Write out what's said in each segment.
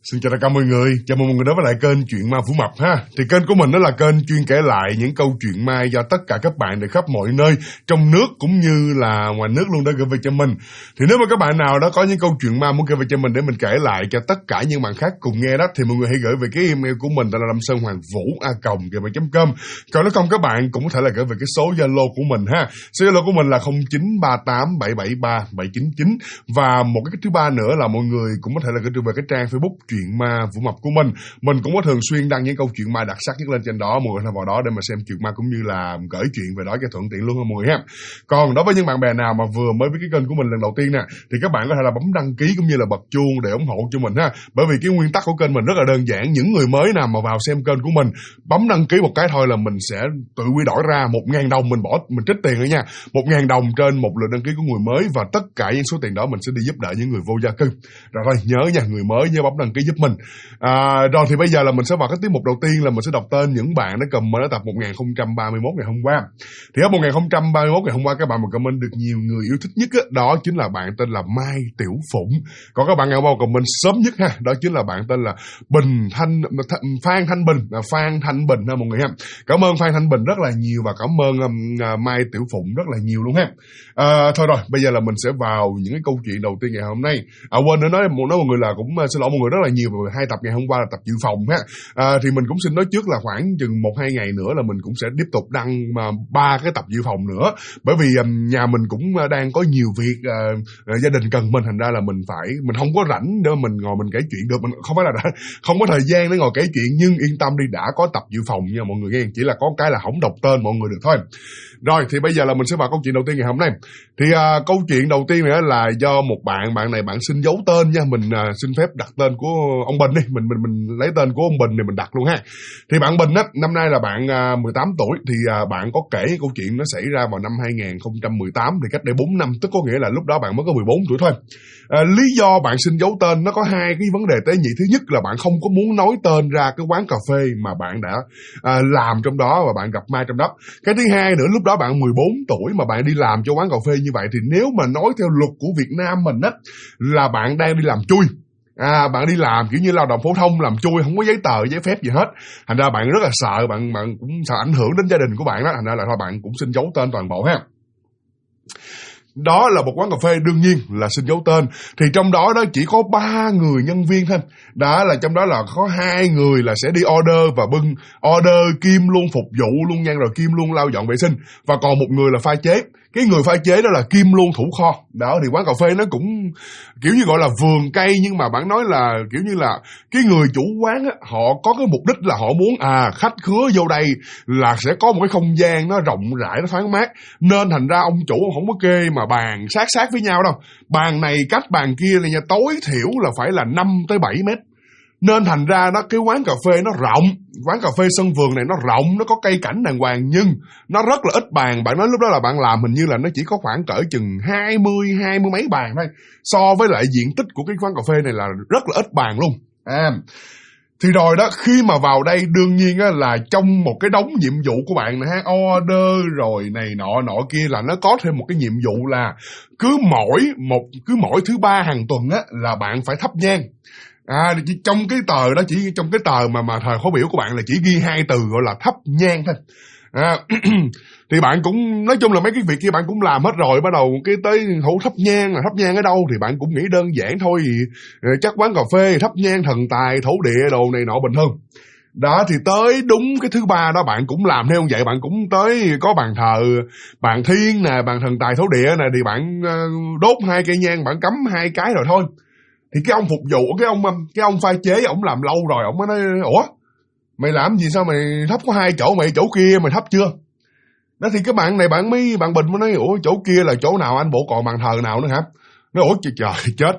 Xin chào tất cả mọi người, chào mừng mọi người đến với lại kênh Chuyện Ma Vũ Mập ha. Thì kênh của mình đó là kênh chuyên kể lại những câu chuyện ma do tất cả các bạn từ khắp mọi nơi trong nước cũng như là ngoài nước luôn đã gửi về cho mình. Thì nếu mà các bạn nào đó có những câu chuyện ma muốn gửi về cho mình để mình kể lại cho tất cả những bạn khác cùng nghe đó, thì mọi người hãy gửi về cái email của mình là lamsonhoangvu@gmail.com. Còn nếu không các bạn cũng có thể là gửi về cái số Zalo của mình ha. Số Zalo của mình là 0938773799. Và một cái thứ ba nữa là mọi người cũng có thể là gửi về cái trang Facebook Chuyện Ma Vũ Mập của mình. Mình cũng có thường xuyên đăng những câu chuyện ma đặc sắc nhất lên trên đó, mọi người vào đó để mà xem chuyện ma cũng như là gửi chuyện về đó cho thuận tiện luôn ha mọi người ha. Còn đối với những bạn bè nào mà vừa mới với cái kênh của mình lần đầu tiên nè, thì các bạn có thể là bấm đăng ký cũng như là bật chuông để ủng hộ cho mình ha. Bởi vì cái nguyên tắc của kênh mình rất là đơn giản, những người mới nào mà vào xem kênh của mình bấm đăng ký một cái thôi là mình sẽ tự quy đổi ra 1.000 đồng, mình trích tiền rồi nha, 1.000 đồng trên một lượt đăng ký của người mới, và tất cả những số tiền đó mình sẽ đi giúp đỡ những người vô gia cư. Rồi thôi nhớ nha, người mới nhớ bấm đăng ký giúp mình. Rồi thì bây giờ là mình sẽ vào cái tiết mục đầu tiên là mình sẽ đọc tên những bạn đã comment ở tập 1031 ngày hôm qua. Thì ở 1031 ngày hôm qua các bạn mà comment được nhiều người yêu thích nhất á, đó chính là bạn tên là Mai Tiểu Phụng. Còn các bạn nào mà comment sớm nhất ha, đó chính là bạn tên là Phan Thanh Bình ha mọi người ha. Cảm ơn Phan Thanh Bình rất là nhiều và cảm ơn Mai Tiểu Phụng rất là nhiều luôn ha. Thôi rồi, bây giờ là mình sẽ vào những cái câu chuyện đầu tiên ngày hôm nay. Quên nữa nói mọi người là cũng xin lỗi mọi người rất là nhiều về 2 tập ngày hôm qua là tập dự phòng ha. Thì mình cũng xin nói trước là khoảng chừng 1-2 ngày nữa là mình cũng sẽ tiếp tục đăng 3 cái tập dự phòng nữa, bởi vì nhà mình cũng đang có nhiều việc, gia đình cần mình, thành ra là mình không có rảnh để mình ngồi mình kể chuyện được, mình không phải là không có thời gian để ngồi kể chuyện, nhưng yên tâm đi, đã có tập dự phòng nha mọi người nghe, chỉ là có cái là không đọc tên mọi người được thôi. Rồi thì bây giờ là mình sẽ vào câu chuyện đầu tiên ngày hôm nay. Thì câu chuyện đầu tiên này là do một bạn này bạn xin giấu tên nha, mình xin phép đặt tên của ông Bình đi, mình lấy tên của ông Bình này mình đặt luôn ha. Thì bạn Bình á, năm nay là bạn 18 tuổi, thì bạn có kể câu chuyện nó xảy ra vào năm 2018, thì cách đây 4 năm, tức có nghĩa là lúc đó bạn mới có 14 tuổi thôi. Lý do bạn xin giấu tên nó có 2 cái vấn đề tế nhị. Thứ nhất là bạn không có muốn nói tên ra cái quán cà phê mà bạn đã làm trong đó và bạn gặp Mai trong đó. Cái thứ hai nữa, lúc đó bạn 14 tuổi mà bạn đi làm cho quán cà phê như vậy, thì nếu mà nói theo luật của Việt Nam mình á, là bạn đang đi làm chui. Bạn đi làm kiểu như lao động phổ thông, làm chui, không có giấy tờ, giấy phép gì hết. Thành ra bạn rất là sợ, bạn cũng sợ ảnh hưởng đến gia đình của bạn đó. Thành ra là thôi bạn cũng xin giấu tên toàn bộ ha. Đó là một quán cà phê, đương nhiên là xin giấu tên. Thì trong đó chỉ có 3 người nhân viên thôi. Đó là trong đó là có 2 người là sẽ đi order và bưng order, kim luôn phục vụ luôn nha, rồi kim luôn lau dọn vệ sinh, và còn một người là pha chế. Cái người pha chế đó là kim luôn thủ kho. Đó thì quán cà phê nó cũng kiểu như gọi là vườn cây, nhưng mà bạn nói là kiểu như là cái người chủ quán á, họ có cái mục đích là họ muốn khách khứa vô đây là sẽ có một cái không gian nó rộng rãi, nó thoáng mát, nên thành ra ông chủ ông không có kê mà bàn sát với nhau đâu. Bàn này cách bàn kia này nha, tối thiểu là phải là 5-7 mét. Nên thành ra đó, cái quán cà phê nó rộng, quán cà phê sân vườn này nó rộng, nó có cây cảnh đàng hoàng, nhưng nó rất là ít bàn. Bạn nói lúc đó là bạn làm hình như là nó chỉ có khoảng cỡ chừng 20 mấy bàn thôi. So với lại diện tích của cái quán cà phê này là rất là ít bàn luôn. Thì rồi đó, khi mà vào đây đương nhiên á, là trong một cái đống nhiệm vụ của bạn này ha, order rồi này nọ kia, là nó có thêm một cái nhiệm vụ là cứ mỗi thứ 3 hàng tuần á là bạn phải thắp nhang. Trong cái tờ đó, chỉ trong cái tờ mà thời khóa biểu của bạn là chỉ ghi 2 từ gọi là thắp nhang thôi. Thì bạn cũng nói chung là mấy cái việc kia bạn cũng làm hết rồi, bắt đầu cái tới thủ thắp nhang ở đâu thì bạn cũng nghĩ đơn giản thôi, chắc quán cà phê thắp nhang thần tài thổ địa đồ này nọ bình thường. Đó thì tới đúng cái thứ 3 đó bạn cũng làm theo vậy, bạn cũng tới có bàn thờ bàn thiên nè, bàn thần tài thổ địa nè, thì bạn đốt 2 cây nhang, bạn cắm 2 cái rồi thôi. Thì cái ông phục vụ, cái ông pha chế, ông làm lâu rồi, ông mới nói ủa mày làm gì, sao mày thắp có 2 chỗ, mày chỗ kia mày thắp chưa? Đó thì cái bạn này bạn Bình mới nói ủa chỗ kia là chỗ nào anh, bộ còn bàn thờ nào nữa hả? Nói ủa trời chết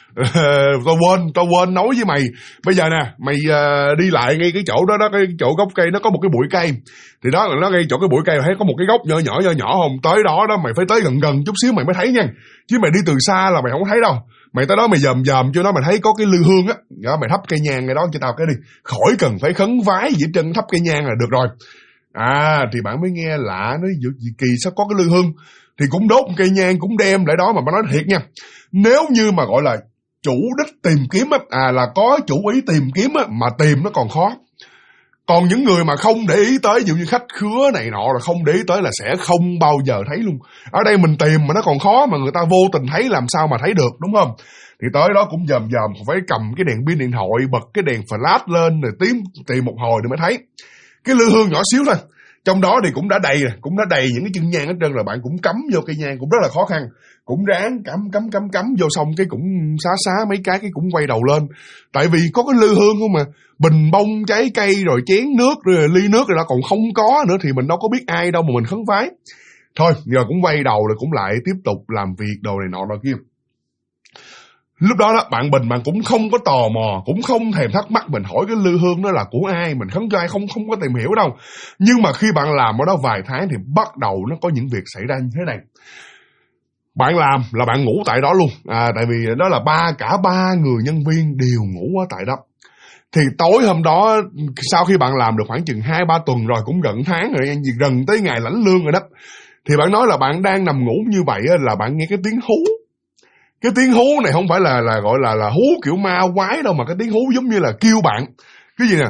tao quên nói với mày, bây giờ nè mày đi lại ngay cái chỗ đó, cái chỗ gốc cây nó có một cái bụi cây, thì đó là nó ngay chỗ cái bụi cây thấy có một cái gốc nhỏ không, tới đó mày phải tới gần chút xíu mày mới thấy nha, chứ mày đi từ xa là mày không thấy đâu. Mày tới đó mày dòm cho nó, mày thấy có cái lư hương á, đó mày thắp cây nhang ngay đó cho tao cái đi, khỏi cần phải khấn vái gì hết trơn, thắp cây nhang là được rồi. Thì bạn mới nghe lạ, nói gì kỳ sao có cái lư hương, thì cũng đốt cây nhang cũng đem lại đó. Mà nói thiệt nha, nếu như mà gọi là chủ đích tìm kiếm á, là có chủ ý tìm kiếm á, mà tìm nó còn khó. Còn những người mà không để ý tới, ví dụ như khách khứa này nọ là không để ý tới là sẽ không bao giờ thấy luôn. Ở đây mình tìm mà nó còn khó, mà người ta vô tình thấy làm sao mà thấy được, đúng không? Thì tới đó cũng dòm phải cầm cái đèn pin điện thoại, bật cái đèn flash lên rồi tìm một hồi rồi mới thấy. Cái lư hương nhỏ xíu thôi, trong đó thì cũng đã đầy những cái chân nhang hết trơn rồi, bạn cũng cắm vô cây nhang cũng rất là khó khăn, cũng ráng cắm vô, xong cái cũng xá mấy cái cũng quay đầu lên, tại vì có cái lư hương không mà, bình bông trái cây rồi chén nước rồi ly nước rồi đó còn không có nữa thì mình đâu có biết ai đâu mà mình khấn vái. Thôi giờ cũng quay đầu rồi cũng lại tiếp tục làm việc đồ này nọ rồi kia. Lúc đó bạn Bình bạn cũng không có tò mò, cũng không thèm thắc mắc mình hỏi cái lư hương đó là của ai, mình khấn cho ai, không có tìm hiểu đâu. Nhưng mà khi bạn làm ở đó vài tháng thì bắt đầu nó có những việc xảy ra như thế này. Bạn làm là bạn ngủ tại đó luôn, tại vì đó là cả ba người nhân viên đều ngủ ở tại đó. Thì tối hôm đó, sau khi bạn làm được khoảng chừng 2-3 tuần rồi, cũng gần tháng rồi, gần tới ngày lãnh lương rồi đó, thì bạn nói là bạn đang nằm ngủ như vậy là bạn nghe cái tiếng hú. Cái tiếng hú này không phải là gọi là hú kiểu ma quái đâu, mà cái tiếng hú giống như là kêu bạn. Cái gì nè?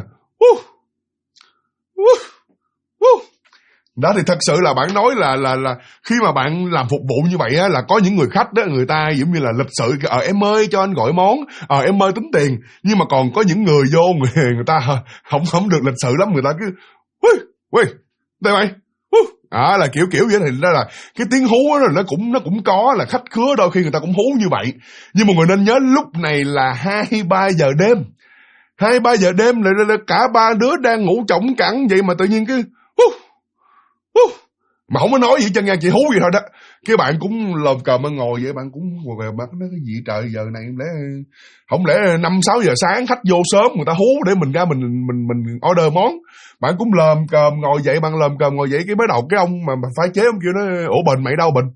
Đó thì thật sự là bạn nói là khi mà bạn làm phục vụ như vậy á, là có những người khách đó, người ta giống như là lịch sự, em ơi cho anh gọi món, em ơi tính tiền. Nhưng mà còn có những người vô, người ta không được lịch sự lắm, người ta cứ đây mày. Là kiểu vậy. Thì đó là cái tiếng hú đó, nó cũng có là khách khứa đôi khi người ta cũng hú như vậy. Nhưng mà người nên nhớ lúc này là 2-3 giờ đêm. 2-3 giờ đêm là cả ba đứa đang ngủ chổng cẳng vậy mà tự nhiên cái mà không có nói gì chân nha, chỉ hú vậy thôi đó. Cái bạn cũng lồm cồm mà ngồi vậy, bạn cũng bạn nói cái gì trời, giờ này không lẽ 5-6 giờ sáng khách vô sớm người ta hú để mình ra mình order món. Bạn cũng lồm cồm ngồi dậy, cái bắt đầu cái ông mà pha chế ông kêu nói ủa Bình mày đâu Bình?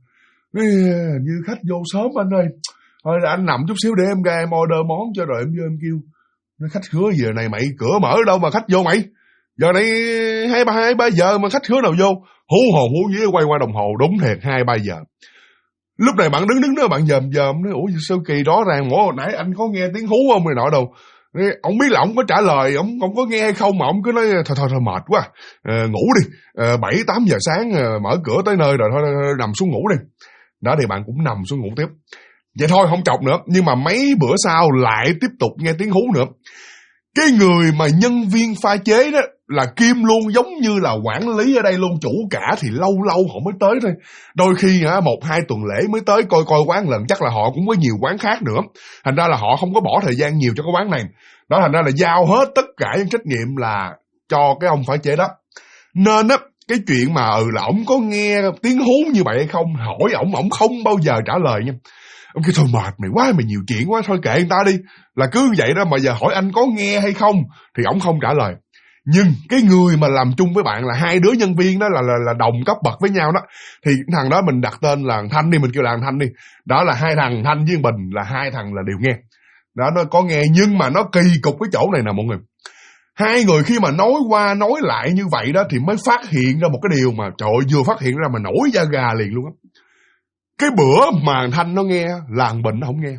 Như khách vô sớm anh ơi. Thôi anh nằm chút xíu để em ra em order món cho rồi em vô em kêu. Nói khách khứa giờ này mày cửa mở đâu mà khách vô mày? Giờ này 2-3 giờ mà khách khứa nào vô? Hú hồn hú vía quay qua đồng hồ, đúng thiệt 2-3 giờ. Lúc này bạn đứng đó bạn dòm nói ủa sao kỳ đó ràng hồi nãy anh có nghe tiếng hú không này nọ đâu. Ông biết là ông có trả lời, ông có nghe hay không mà ông cứ nói thôi mệt quá, ngủ đi, 7-8 giờ sáng mở cửa tới nơi rồi, thôi nằm xuống ngủ đi. Đó thì bạn cũng nằm xuống ngủ tiếp. Vậy thôi không chọc nữa, nhưng mà mấy bữa sau lại tiếp tục nghe tiếng hú nữa. Cái người mà nhân viên pha chế đó là Kim luôn, giống như là quản lý ở đây luôn, chủ cả thì lâu họ mới tới thôi. Đôi khi 1-2 tuần lễ mới tới coi quán lần, chắc là họ cũng có nhiều quán khác nữa. Thành ra là họ không có bỏ thời gian nhiều cho cái quán này. Đó, thành ra là giao hết tất cả những trách nhiệm là cho cái ông pha chế đó. Nên á, cái chuyện mà là ổng có nghe tiếng hú như vậy hay không, hỏi ổng không bao giờ trả lời nha. Ông kêu thôi mệt mày quá, mày nhiều chuyện quá, thôi kệ người ta đi. Là cứ vậy đó, mà giờ hỏi anh có nghe hay không thì ổng không trả lời. Nhưng cái người mà làm chung với bạn là hai đứa nhân viên đó là đồng cấp bậc với nhau đó. Thì thằng đó mình đặt tên là thằng Thanh đi, mình kêu là thằng Thanh đi. Đó là hai thằng Thanh với Bình là hai thằng là đều nghe. Đó, nó có nghe, nhưng mà nó kỳ cục cái chỗ này nè mọi người. Hai người khi mà nói qua nói lại như vậy đó thì mới phát hiện ra một cái điều mà trời ơi, vừa phát hiện ra mà nổi da gà liền luôn á. Cái bữa mà thằng Thanh nó nghe là thằng Bình nó không nghe.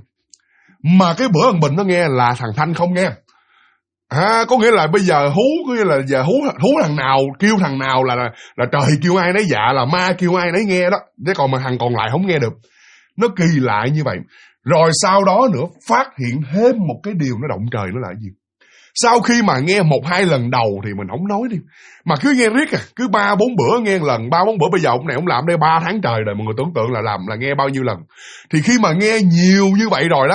Mà cái bữa thằng Bình nó nghe là thằng Thanh không nghe. Có nghĩa là bây giờ hú, có nghĩa là giờ hú thằng nào, kêu thằng nào là trời kêu ai nấy dạ, là ma kêu ai nấy nghe đó. Thế còn mà thằng còn lại không nghe được. Nó kỳ lạ như vậy. Rồi sau đó nữa phát hiện thêm một cái điều nó động trời nó là gì? Sau khi mà nghe 1-2 lần đầu thì mình không nói đi, mà cứ nghe riết cứ 3-4 bữa nghe lần, 3-4 bữa. Bây giờ ông này ông làm đây 3 tháng trời rồi, mọi người tưởng tượng là làm là nghe bao nhiêu lần. Thì khi mà nghe nhiều như vậy rồi đó,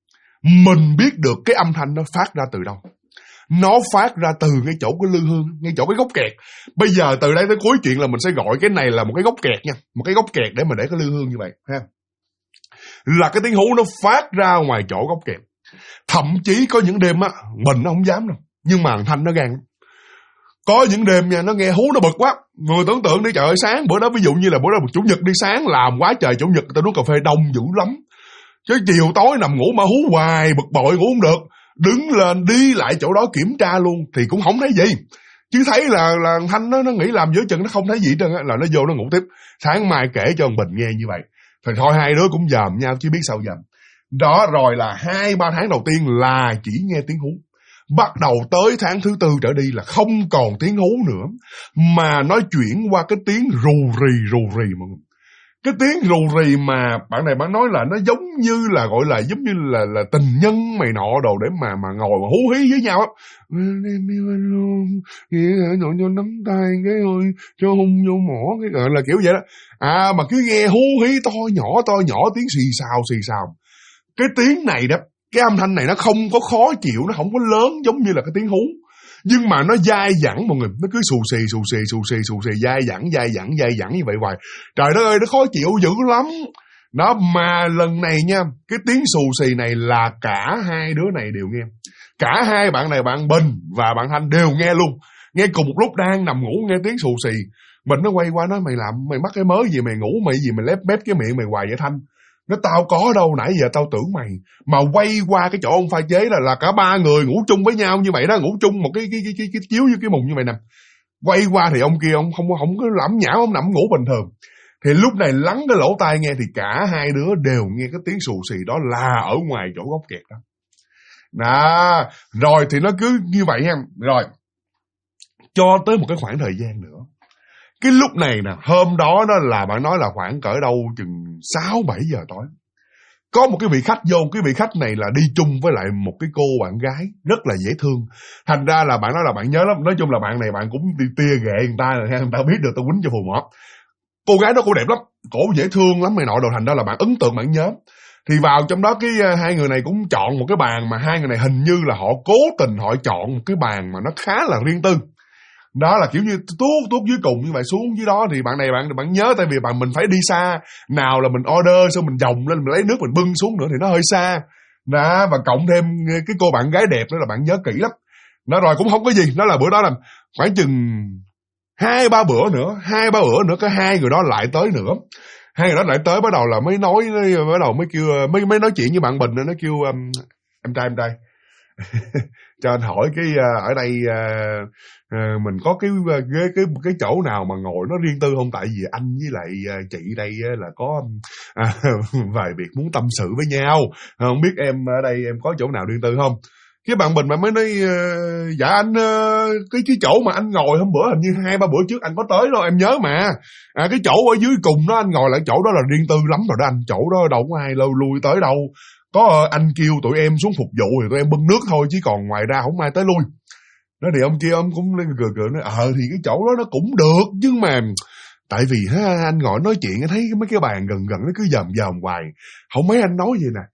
mình biết được cái âm thanh nó phát ra từ đâu. Nó phát ra từ ngay chỗ cái lư hương, ngay chỗ cái gốc kẹt. Bây giờ từ đây tới cuối chuyện là mình sẽ gọi cái này là một cái gốc kẹt nha, một cái gốc kẹt để mà để cái lư hương như vậy ha. Là cái tiếng hú nó phát ra ngoài chỗ gốc kẹt. Thậm chí có những đêm á, mình nó không dám đâu, nhưng mà thằng Thanh nó gan. Có những đêm nha, nó nghe hú nó bực quá. Người tưởng tượng đi, trời ơi, sáng bữa đó, ví dụ như là bữa đó Chủ nhật đi, sáng làm quá trời, Chủ nhật tao uống cà phê đông dữ lắm. Chứ chiều tối nằm ngủ mà hú hoài, bực bội ngủ không được. Đứng lên đi lại chỗ đó kiểm tra luôn thì cũng không thấy gì. Chứ thấy là Thanh nó nghĩ làm giữa chừng nó không thấy gì hết trơn á, là nó vô nó ngủ tiếp. Sáng mai kể cho ông Bình nghe như vậy. Thì thôi hai đứa cũng dòm nhau chứ biết sao dòm. Đó, rồi là 2-3 tháng đầu tiên là chỉ nghe tiếng hú. Bắt đầu tới tháng thứ 4 trở đi là không còn tiếng hú nữa, mà nó chuyển qua cái tiếng rù rì mọi người. Cái tiếng rù rì mà bạn này bạn nói là nó giống như là gọi là giống như là tình nhân mày nọ đồ để mà ngồi mà hú hí với nhau á. Em yêu anh luôn, nhổ cho nắm tay cái ơi, cho hung vô mỏ cái gọi là kiểu vậy đó. Mà cứ nghe hú hí to nhỏ tiếng xì xào. Cái tiếng này đó, cái âm thanh này nó không có khó chịu, nó không có lớn giống như là cái tiếng hú, nhưng mà nó dai dẳng mọi người, nó cứ xù xì dai dẳng như vậy hoài. Trời đất ơi, nó khó chịu dữ lắm. Đó, mà lần này nha, cái tiếng xù xì này là cả hai đứa này đều nghe. Cả hai bạn này, bạn Bình và bạn Thanh đều nghe luôn. Nghe cùng một lúc đang nằm ngủ nghe tiếng xù xì. Bình nó quay qua nói, mày mắc cái mớ gì, mày ngủ mày gì mày lép bép cái miệng mày hoài vậy Thanh? Nó tao có đâu, nãy giờ tao tưởng mày. Mà quay qua cái chỗ ông pha chế là cả ba người ngủ chung với nhau như vậy đó, ngủ chung một cái chiếu như cái mùng như vậy nè. Quay qua thì ông kia ông không có lẩm nhẩm, ông nằm ngủ bình thường. Thì lúc này lắng cái lỗ tai nghe thì cả hai đứa đều nghe cái tiếng xù xì đó là ở ngoài chỗ góc kẹt đó. Đó, rồi thì nó cứ như vậy nha. Rồi, cho tới một cái khoảng thời gian nữa. Cái lúc này nè, hôm đó là bạn nói là khoảng cỡ đâu chừng 6-7 giờ tối. Có một cái vị khách vô, cái vị khách này là đi chung với lại một cái cô bạn gái rất là dễ thương. Thành ra là bạn nói là bạn nhớ lắm. Nói chung là bạn này bạn cũng đi tia ghệ người ta rồi, người ta biết được tao quýnh cho phù mọt. Cô gái đó cũng đẹp lắm, cổ dễ thương lắm mày nội đồ, thành ra là bạn ấn tượng, bạn nhớ. Thì vào trong đó cái hai người này cũng chọn một cái bàn mà hai người này hình như là họ cố tình họ chọn một cái bàn mà nó khá là riêng tư. Đó là kiểu như tuốt dưới cùng như vậy, xuống dưới đó thì bạn này bạn nhớ, tại vì mình phải đi xa, nào là mình order xong mình vòng lên mình lấy nước mình bưng xuống nữa thì nó hơi xa. Đó, và cộng thêm cái cô bạn gái đẹp nữa là bạn nhớ kỹ lắm. Nó rồi cũng không có gì, nó là bữa đó là khoảng chừng 2-3 bữa nữa cái hai người đó lại tới nữa. Hai người đó lại tới bắt đầu là mới nói, bắt đầu mới kêu mới nói chuyện với bạn Bình, nó kêu em trai cho anh hỏi cái ở đây mình có cái ghế cái chỗ nào mà ngồi nó riêng tư không, tại vì anh với lại chị đây là có vài việc muốn tâm sự với nhau, không biết em ở đây em có chỗ nào riêng tư không. Cái bạn Bình mà mới nói dạ anh cái chỗ mà anh ngồi hôm bữa hình như 2-3 bữa trước anh có tới đâu em nhớ mà, cái chỗ ở dưới cùng đó anh ngồi lại chỗ đó là riêng tư lắm rồi đó anh, chỗ đó đâu có ai lui tới đâu, có anh kêu tụi em xuống phục vụ thì tụi em bưng nước thôi chứ còn ngoài ra không ai tới lui. Đó thì ông kia ông cũng lên cười nói thì cái chỗ đó nó cũng được, nhưng mà tại vì anh ngồi nói chuyện thấy mấy cái bàn gần nó cứ dòm hoài, không mấy anh nói gì nè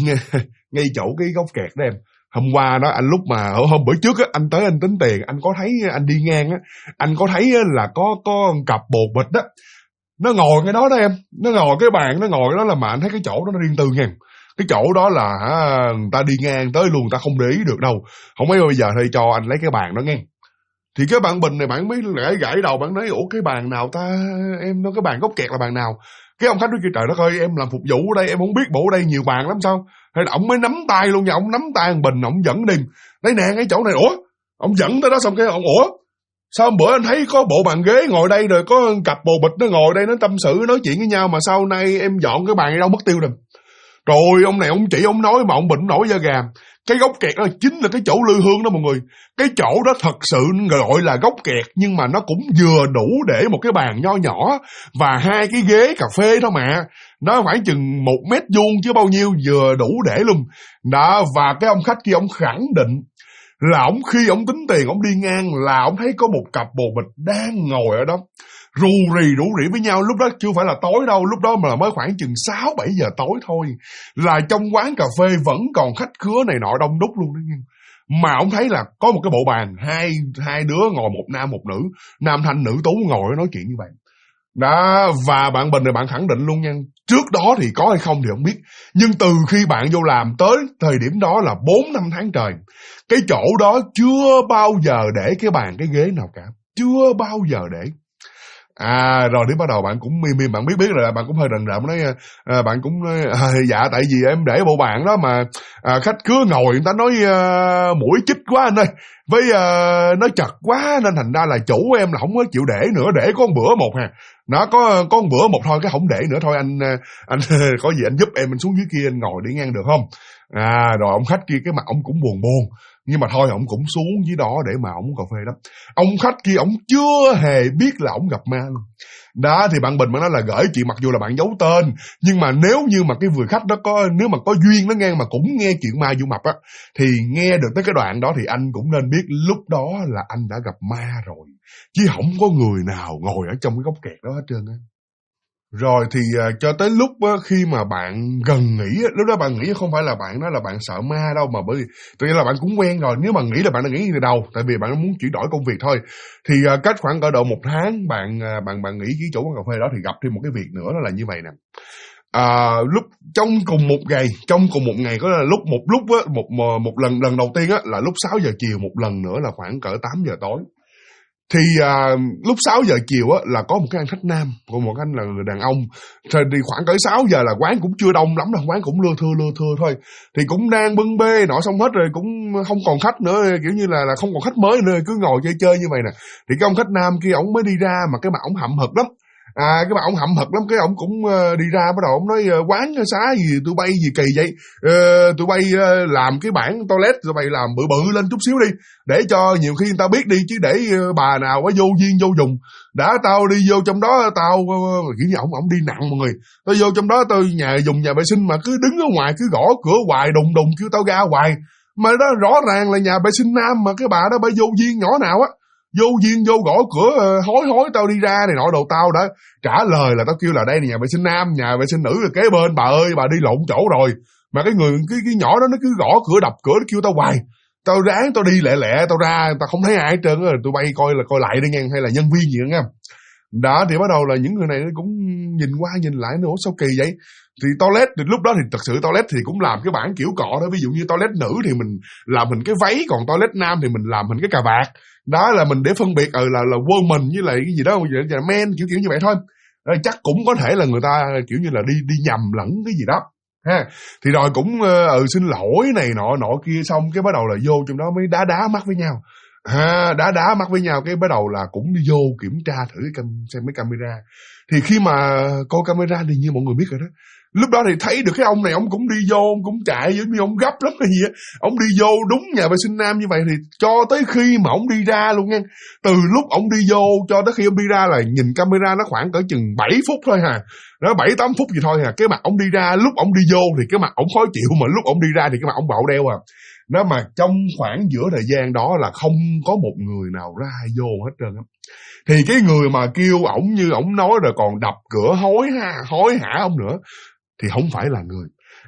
ngay chỗ cái góc kẹt đó em. Hôm qua đó anh lúc mà hôm bữa trước á, anh tới anh tính tiền, anh có thấy anh đi ngang á, anh có thấy là có cặp bồ bịch đó, nó ngồi cái đó em, nó ngồi cái bàn, nó ngồi cái đó là mà anh thấy cái chỗ đó nó riêng tư nha. Cái chỗ đó là người ta đi ngang tới luôn, người ta không để ý được đâu. Không mấy bây giờ thì cho anh lấy cái bàn đó nghe. Thì cái bạn Bình này bạn mới gãi đầu, bạn nói ủa cái bàn nào ta em, nó cái bàn góc kẹt là bàn nào. Cái ông khách nói trời đất ơi em làm phục vụ ở đây em không biết, bộ ở đây nhiều bàn lắm sao. Hay là ông mới nắm tay luôn nha, ông nắm tay thằng Bình, ông dẫn đi đấy nè cái chỗ này. Ủa ông dẫn tới đó xong cái ông ủa sao bữa anh thấy có bộ bàn ghế ngồi đây rồi có cặp bồ bịch nó ngồi đây nó tâm sự nói chuyện với nhau, mà sau nay em dọn cái bàn này đâu mất tiêu rồi. Rồi ông này ông chỉ ông nói mà ông Bình nổi da gà. Cái góc kẹt đó chính là cái chỗ lư hương đó mọi người. Cái chỗ đó thật sự gọi là góc kẹt, nhưng mà nó cũng vừa đủ để một cái bàn nho nhỏ và 2 cái ghế cà phê thôi mà. Nó khoảng chừng 1 mét vuông chứ bao nhiêu, vừa đủ để luôn. Đó, và cái ông khách kia ông khẳng định là khi ông tính tiền ông đi ngang là ông thấy có một cặp bồ bịch đang ngồi ở đó rủ rỉ với nhau. Lúc đó chưa phải là tối đâu, lúc đó mà mới khoảng chừng 6-7 giờ tối thôi, là trong quán cà phê vẫn còn khách khứa này nọ đông đúc luôn đó nha. Mà ông thấy là có một cái bộ bàn, hai đứa ngồi, một nam một nữ, nam thanh nữ tú ngồi nói chuyện như vậy đó. Và bạn Bình này bạn khẳng định luôn nha, trước đó thì có hay không thì không biết, nhưng từ khi bạn vô làm tới thời điểm đó là 4-5 tháng trời, cái chỗ đó chưa bao giờ để cái bàn cái ghế nào cả, chưa bao giờ để. Rồi đến bắt đầu bạn cũng mềm bạn biết rồi, bạn cũng hơi rần rợn nói bạn cũng nói, dạ tại vì em để bộ bàn đó mà khách cứ ngồi người ta nói mũi chích quá anh ơi, với nó chật quá nên thành ra là chủ em là không có chịu để nữa, để có một bữa một hà. Nó có một bữa một thôi, cái không để nữa thôi anh có gì anh giúp em xuống dưới kia anh ngồi để ngang được không? Rồi ông khách kia cái mặt ông cũng buồn, nhưng mà thôi ông cũng xuống dưới đó để mà ông uống cà phê đó. Ông khách kia ông chưa hề biết là ông gặp ma luôn. Đó thì bạn Bình bạn nói là gửi chuyện mặc dù là bạn giấu tên, nhưng mà nếu như mà cái người khách đó nếu mà có duyên nó nghe mà cũng nghe chuyện ma Vũ Mập á, thì nghe được tới cái đoạn đó thì anh cũng nên biết lúc đó là anh đã gặp ma rồi, chứ không có người nào ngồi ở trong cái góc kẹt đó hết trơn á. Rồi thì cho tới lúc khi mà bạn gần nghỉ, lúc đó bạn nghĩ không phải là bạn nói là bạn sợ ma đâu, mà bởi vì tự nhiên là bạn cũng quen rồi. Nếu mà nghĩ là bạn đã nghĩ từ đầu, tại vì bạn muốn chuyển đổi công việc thôi. Thì cách khoảng cỡ độ 1 tháng bạn nghỉ cái chỗ quán cà phê đó thì gặp thêm một cái việc nữa, đó là như vậy nè. Lúc trong cùng một ngày có là một lần đầu tiên á là lúc 6 giờ chiều, một lần nữa là khoảng cỡ 8 giờ tối. Thì lúc 6 giờ chiều á là có một cái anh khách nam, còn một anh là người đàn ông. Thì khoảng cỡ 6 giờ là quán cũng chưa đông lắm đâu, quán cũng lưa thưa thôi. Thì cũng đang bưng bê nọ xong hết rồi, cũng không còn khách nữa, kiểu như là không còn khách mới nữa, cứ ngồi chơi như vậy nè. Thì cái ông khách nam kia ổng mới đi ra mà cái mặt ổng hậm hực lắm. Cái bà ông hậm hực lắm, cái ông cũng đi ra bắt đầu ông nói quán xá gì tụi bay gì kỳ vậy, tụi bay làm cái bảng toilet tụi bay làm bự bự lên chút xíu đi, để cho nhiều khi người ta biết đi, chứ để bà nào có vô duyên vô dùng. Đã tao đi vô trong đó tao kiểu như ông đi nặng mọi người, tao vô trong đó tao dùng nhà vệ sinh mà cứ đứng ở ngoài cứ gõ cửa hoài đùng kêu tao ra hoài, mà đó rõ ràng là nhà vệ sinh nam mà cái bà đó bà vô duyên nhỏ nào á, vô duyên vô gõ cửa hối tao đi ra này nọ đồ. Tao đã trả lời là tao kêu là đây là nhà vệ sinh nam, nhà vệ sinh nữ là kế bên, bà ơi bà đi lộn chỗ rồi. Mà cái nhỏ đó nó cứ gõ cửa đập cửa nó kêu tao hoài. Tao ráng tao đi lẹ tao ra, tao không thấy ai hết trơn á, tụi bay coi lại đi nha, hay là nhân viên gì đó nha. Đó thì bắt đầu là những người này cũng nhìn qua nhìn lại nữa, sao kỳ vậy. Thì toilet thì lúc đó thì thật sự toilet thì cũng làm cái bảng kiểu cọ đó, ví dụ như toilet nữ thì mình làm hình cái váy, còn toilet nam thì mình làm hình cái cà vạt. Đó là mình để phân biệt là woman với lại cái gì đó là men, kiểu như vậy thôi. Chắc cũng có thể là người ta kiểu như là đi nhầm lẫn cái gì đó ha. Thì rồi cũng xin lỗi này nọ kia, xong cái bắt đầu là vô trong đó mới đá mắt với nhau. Đá mắt với nhau, cái bắt đầu là cũng đi vô kiểm tra thử xem mấy camera. Thì khi mà coi camera thì như mọi người biết rồi đó, lúc đó thì thấy được cái ông này ông cũng đi vô, ông cũng chạy giống như ông gấp lắm hay gì á, ông đi vô đúng nhà vệ sinh nam như vậy. Thì cho tới khi mà ông đi ra luôn nha, từ lúc ông đi vô cho tới khi ông đi ra là nhìn camera nó khoảng cỡ chừng 7 phút thôi hà, nó 7-8 phút gì thôi hà. Cái mặt ông đi ra, lúc ông đi vô thì cái mặt ông khó chịu, mà lúc ông đi ra thì cái mặt ông bạo đeo à. Nó mà trong khoảng giữa thời gian đó là không có một người nào ra vô hết trơn á. Thì cái người mà kêu ổng như ổng nói rồi còn đập cửa hối hả ông nữa thì không phải là người.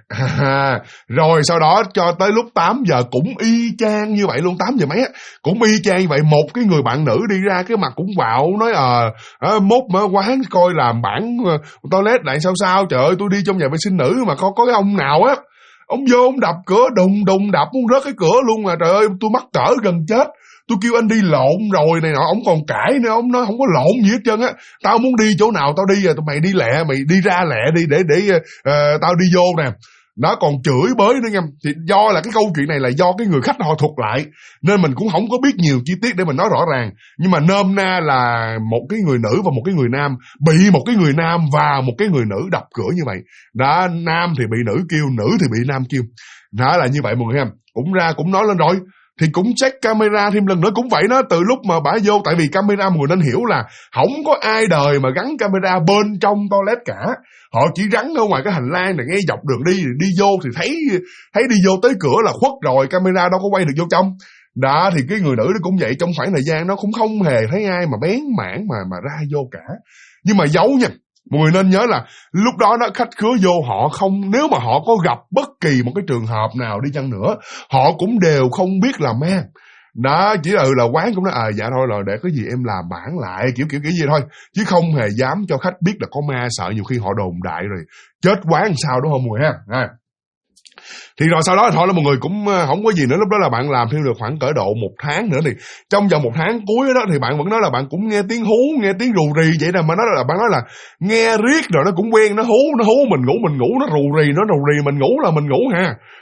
Rồi sau đó cho tới lúc 8 giờ cũng y chang như vậy luôn, 8 giờ mấy á, cũng y chang như vậy. Một cái người bạn nữ đi ra, cái mặt cũng bạo, nói mốt mở quán coi làm bản toilet lại sao. Trời ơi, tôi đi trong nhà vệ sinh nữ mà có cái ông nào á, ông vô ông đập cửa đùng đập muốn rớt cái cửa luôn mà. Trời ơi, tôi mắc cỡ gần chết. Tôi kêu anh đi lộn rồi này nọ, ông còn cãi nữa, ông nói không có lộn gì hết trơn á. Tao muốn đi chỗ nào tao đi, tụi mày đi lẹ, mày đi ra lẹ đi để tao đi vô nè. Nó còn chửi bới nữa nha. Thì do là cái câu chuyện này là do cái người khách họ thuật lại, nên mình cũng không có biết nhiều chi tiết để mình nói rõ ràng. Nhưng mà nôm na là một cái người nữ và một cái người nam, bị một cái người nam và một cái người nữ đập cửa như vậy. Đó, nam thì bị nữ kêu, nữ thì bị nam kêu. Đó là như vậy mọi người ha. Cũng ra cũng nói lên rồi. Thì cũng check camera thêm lần nữa cũng vậy đó. Từ lúc mà bả vô, tại vì camera mọi người nên hiểu là không có ai đời mà gắn camera bên trong toilet cả. Họ chỉ gắn ở ngoài cái hành lang này, ngay dọc đường đi vô thì thấy đi vô tới cửa là khuất rồi, camera đâu có quay được vô trong. Đó thì cái người nữ đó cũng vậy, trong khoảng thời gian nó cũng không hề thấy ai mà bén mảng mà ra vô cả. Nhưng mà giấu nha, mọi người nên nhớ là lúc đó khách khứa vô họ không, nếu mà họ có gặp bất kỳ một cái trường hợp nào đi chăng nữa, họ cũng đều không biết là ma. Đó, chỉ là quán cũng nói dạ thôi rồi để có gì em làm bản lại kiểu gì thôi, chứ không hề dám cho khách biết là có ma, sợ nhiều khi họ đồn đại rồi chết quán sao đó không mọi người ha. Thì rồi sau đó thôi là mọi người cũng không có gì nữa. Lúc đó là bạn làm thêm được khoảng cỡ độ 1 tháng nữa. Thì trong vòng 1 tháng cuối đó thì bạn vẫn nói là bạn cũng nghe tiếng hú, nghe tiếng rù rì vậy nè. Mà bạn nói là nghe riết rồi nó cũng quen, nó hú mình ngủ, nó rù rì mình ngủ là mình ngủ ha.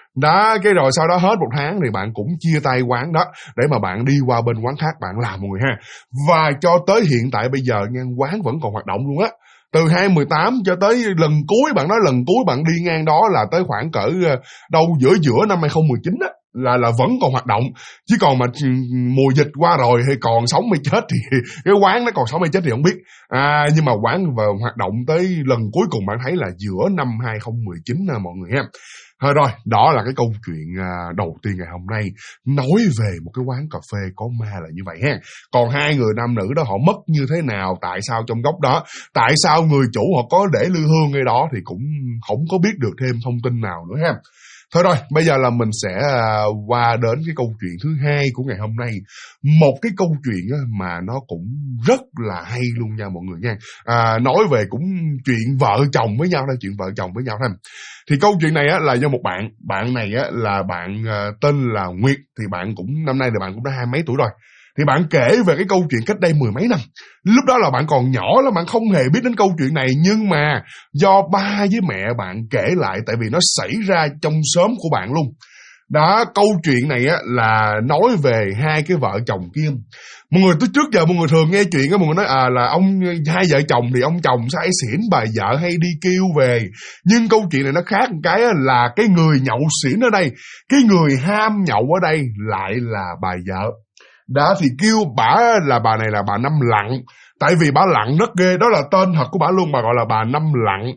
Đó, cái rồi sau đó hết 1 tháng thì bạn cũng chia tay quán đó để mà bạn đi qua bên quán khác bạn làm mọi người ha. Và cho tới hiện tại bây giờ nha, quán vẫn còn hoạt động luôn á. Từ 2018 cho tới lần cuối, bạn nói lần cuối bạn đi ngang đó là tới khoảng cỡ đâu giữa năm 2019 á, là vẫn còn hoạt động. Chứ còn mà mùa dịch qua rồi hay còn sống hay chết thì cái quán nó còn sống hay chết thì không biết. Nhưng mà quán hoạt động tới lần cuối cùng bạn thấy là giữa năm 2019 nè mọi người ha. Thôi rồi, đó là cái câu chuyện đầu tiên ngày hôm nay, nói về một cái quán cà phê có ma là như vậy ha. Còn 2 người nam nữ đó họ mất như thế nào, tại sao trong góc đó, tại sao người chủ họ có để lư hương ngay đó thì cũng không có biết được thêm thông tin nào nữa ha. Thôi rồi, bây giờ là mình sẽ qua đến cái câu chuyện thứ hai của ngày hôm nay. Một cái câu chuyện mà nó cũng rất là hay luôn nha mọi người nha. Nói về cũng chuyện vợ chồng với nhau thôi, chuyện vợ chồng với nhau thôi. Thì câu chuyện này là do một bạn này là bạn tên là Nguyệt. Thì bạn cũng, năm nay thì bạn cũng đã 20 mấy tuổi rồi. Thì bạn kể về cái câu chuyện cách đây 10 mấy năm. Lúc đó là bạn còn nhỏ lắm, bạn không hề biết đến câu chuyện này. Nhưng mà do ba với mẹ bạn kể lại, tại vì nó xảy ra trong xóm của bạn luôn. Đó, câu chuyện này là nói về 2 cái vợ chồng kia. Mọi người, trước giờ mọi người thường nghe chuyện mọi người nói là hai vợ chồng thì ông chồng say xỉn, bà vợ hay đi kêu về. Nhưng câu chuyện này nó khác một cái là cái người nhậu xỉn ở đây, cái người ham nhậu ở đây lại là bà vợ. Đó, thì kêu bà là bà này là bà Năm Lặng. Tại vì bà Lặng rất ghê, đó là tên thật của bà luôn, bà gọi là bà Năm Lặng.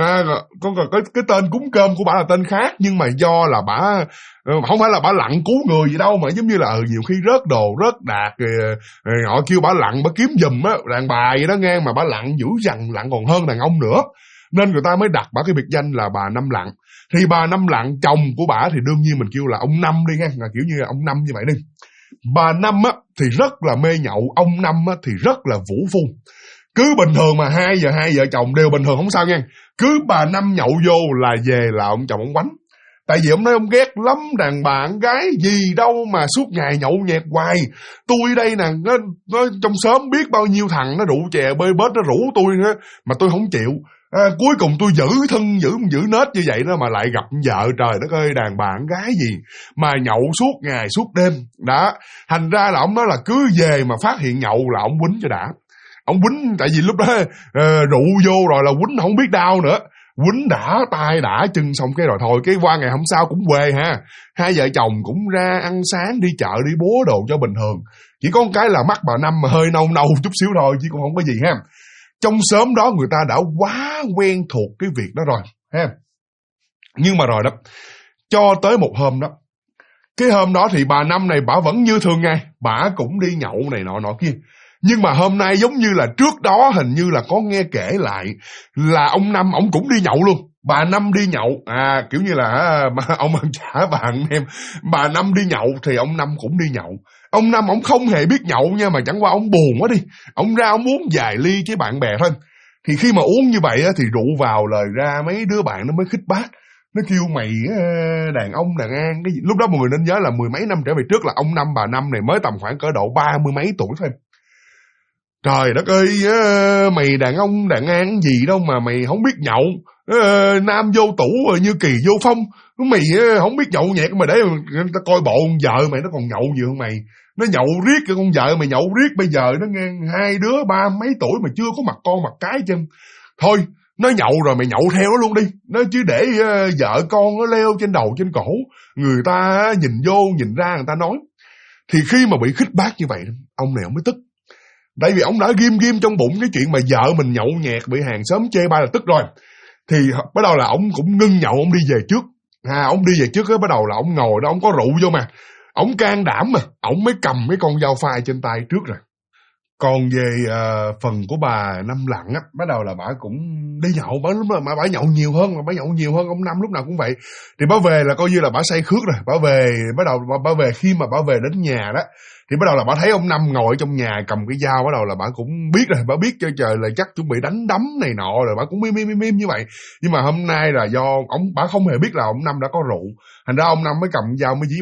Cái tên cúng cơm của bà là tên khác, nhưng mà do là bà không phải là bà lặng cứu người gì đâu, mà giống như là nhiều khi rớt đồ, rớt đạc, họ kêu bà lặng, bà kiếm giùm á, đàn bà vậy đó nghe, mà bà lặng dữ dằn, lặng còn hơn đàn ông nữa. Nên người ta mới đặt bà cái biệt danh là bà Năm Lặng. Thì bà Năm Lặng, chồng của bà thì đương nhiên mình kêu là ông Năm đi nghe, là kiểu như là ông Năm như vậy đi. Bà Năm thì rất là mê nhậu, ông Năm thì rất là vũ phu. Cứ bình thường mà hai vợ chồng đều bình thường không sao nha. Cứ bà Năm nhậu vô là về là ông chồng ông quánh. Tại vì ông nói ông ghét lắm đàn bà con gái gì đâu mà suốt ngày nhậu nhẹt hoài. Tôi đây nè, nó trong xóm biết bao nhiêu thằng nó rượu chè bơi bết nó rủ tôi nữa, mà tôi không chịu. Cuối cùng tôi giữ thân giữ nết như vậy đó mà lại gặp vợ, trời đất ơi, đàn bà con gái gì mà nhậu suốt ngày suốt đêm. Đó, thành ra là ông nói là cứ về mà phát hiện nhậu là ông quýnh cho đã. Ông quýnh, tại vì lúc đó rượu vô rồi là quýnh không biết đau nữa. Quýnh đã tay đã chân xong cái rồi thôi, cái qua ngày hôm sau cũng quê ha. Hai vợ chồng cũng ra ăn sáng, đi chợ, đi búa đồ cho bình thường. Chỉ có một cái là mắt bà Năm mà hơi nâu chút xíu thôi, chứ cũng không có gì ha. Trong xóm đó người ta đã quá quen thuộc cái việc đó rồi ha. Nhưng mà rồi đó, cho tới một hôm đó, cái hôm đó thì bà Năm này bà vẫn như thường ngày, bà cũng đi nhậu này nọ kia. Nhưng mà hôm nay giống như là trước đó hình như là có nghe kể lại là ông Năm ổng cũng đi nhậu luôn. Bà Năm đi nhậu, kiểu như là ông ăn chả bạn em. Bà Năm đi nhậu thì ông Năm cũng đi nhậu. Ông Năm ổng không hề biết nhậu nha, mà chẳng qua ổng buồn quá đi. Ổng ra ổng uống vài ly với bạn bè thôi. Thì khi mà uống như vậy thì rượu vào lời ra mấy đứa bạn nó mới khích bác. Nó kêu mày đàn ông đàn an cái gì. Lúc đó mọi người nên nhớ là 10 mấy năm trở về trước là ông Năm bà Năm này mới tầm khoảng cỡ độ 30 mấy tuổi thôi. Trời đất ơi, mày đàn ông đàn an gì đâu mà mày không biết nhậu. Nam vô tủ như Kỳ vô Phong. Mày không biết nhậu nhẹt mà để người ta coi bộ con vợ mày nó còn nhậu nhiều hơn mày. Nó nhậu riết, cái con vợ mày nhậu riết, bây giờ nó nghe 2 đứa 30 mấy tuổi mà chưa có mặt con mặt cái chân. Thôi, nó nhậu rồi mày nhậu theo nó luôn đi. Nó chứ để vợ con nó leo trên đầu trên cổ. Người ta nhìn vô nhìn ra người ta nói. Thì khi mà bị khích bác như vậy, ông này ông mới tức. Tại vì ông đã ghim trong bụng cái chuyện mà vợ mình nhậu nhẹt bị hàng xóm chê bai là tức rồi. Thì bắt đầu là ông cũng ngưng nhậu, ông đi về trước. Ông đi về trước bắt đầu là ông ngồi đó, ông có rượu vô mà. Ông can đảm mà, ông mới cầm cái con dao phai trên tay trước rồi. Còn về phần của bà Năm Lặng bắt đầu là bà cũng đi nhậu, mà bà nhậu nhiều hơn ông Năm lúc nào cũng vậy. Thì bà về là coi như là bà say khước rồi, bà về bắt đầu bà về, khi mà bà về đến nhà đó thì bắt đầu là bà thấy ông Năm ngồi trong nhà cầm cái dao, bắt đầu là bà cũng biết rồi, bà biết cho trời là chắc chuẩn bị đánh đấm này nọ rồi, bà cũng mim như vậy. Nhưng mà hôm nay là do bà không hề biết là ông Năm đã có rượu, thành ra ông Năm mới cầm dao mới dí bà.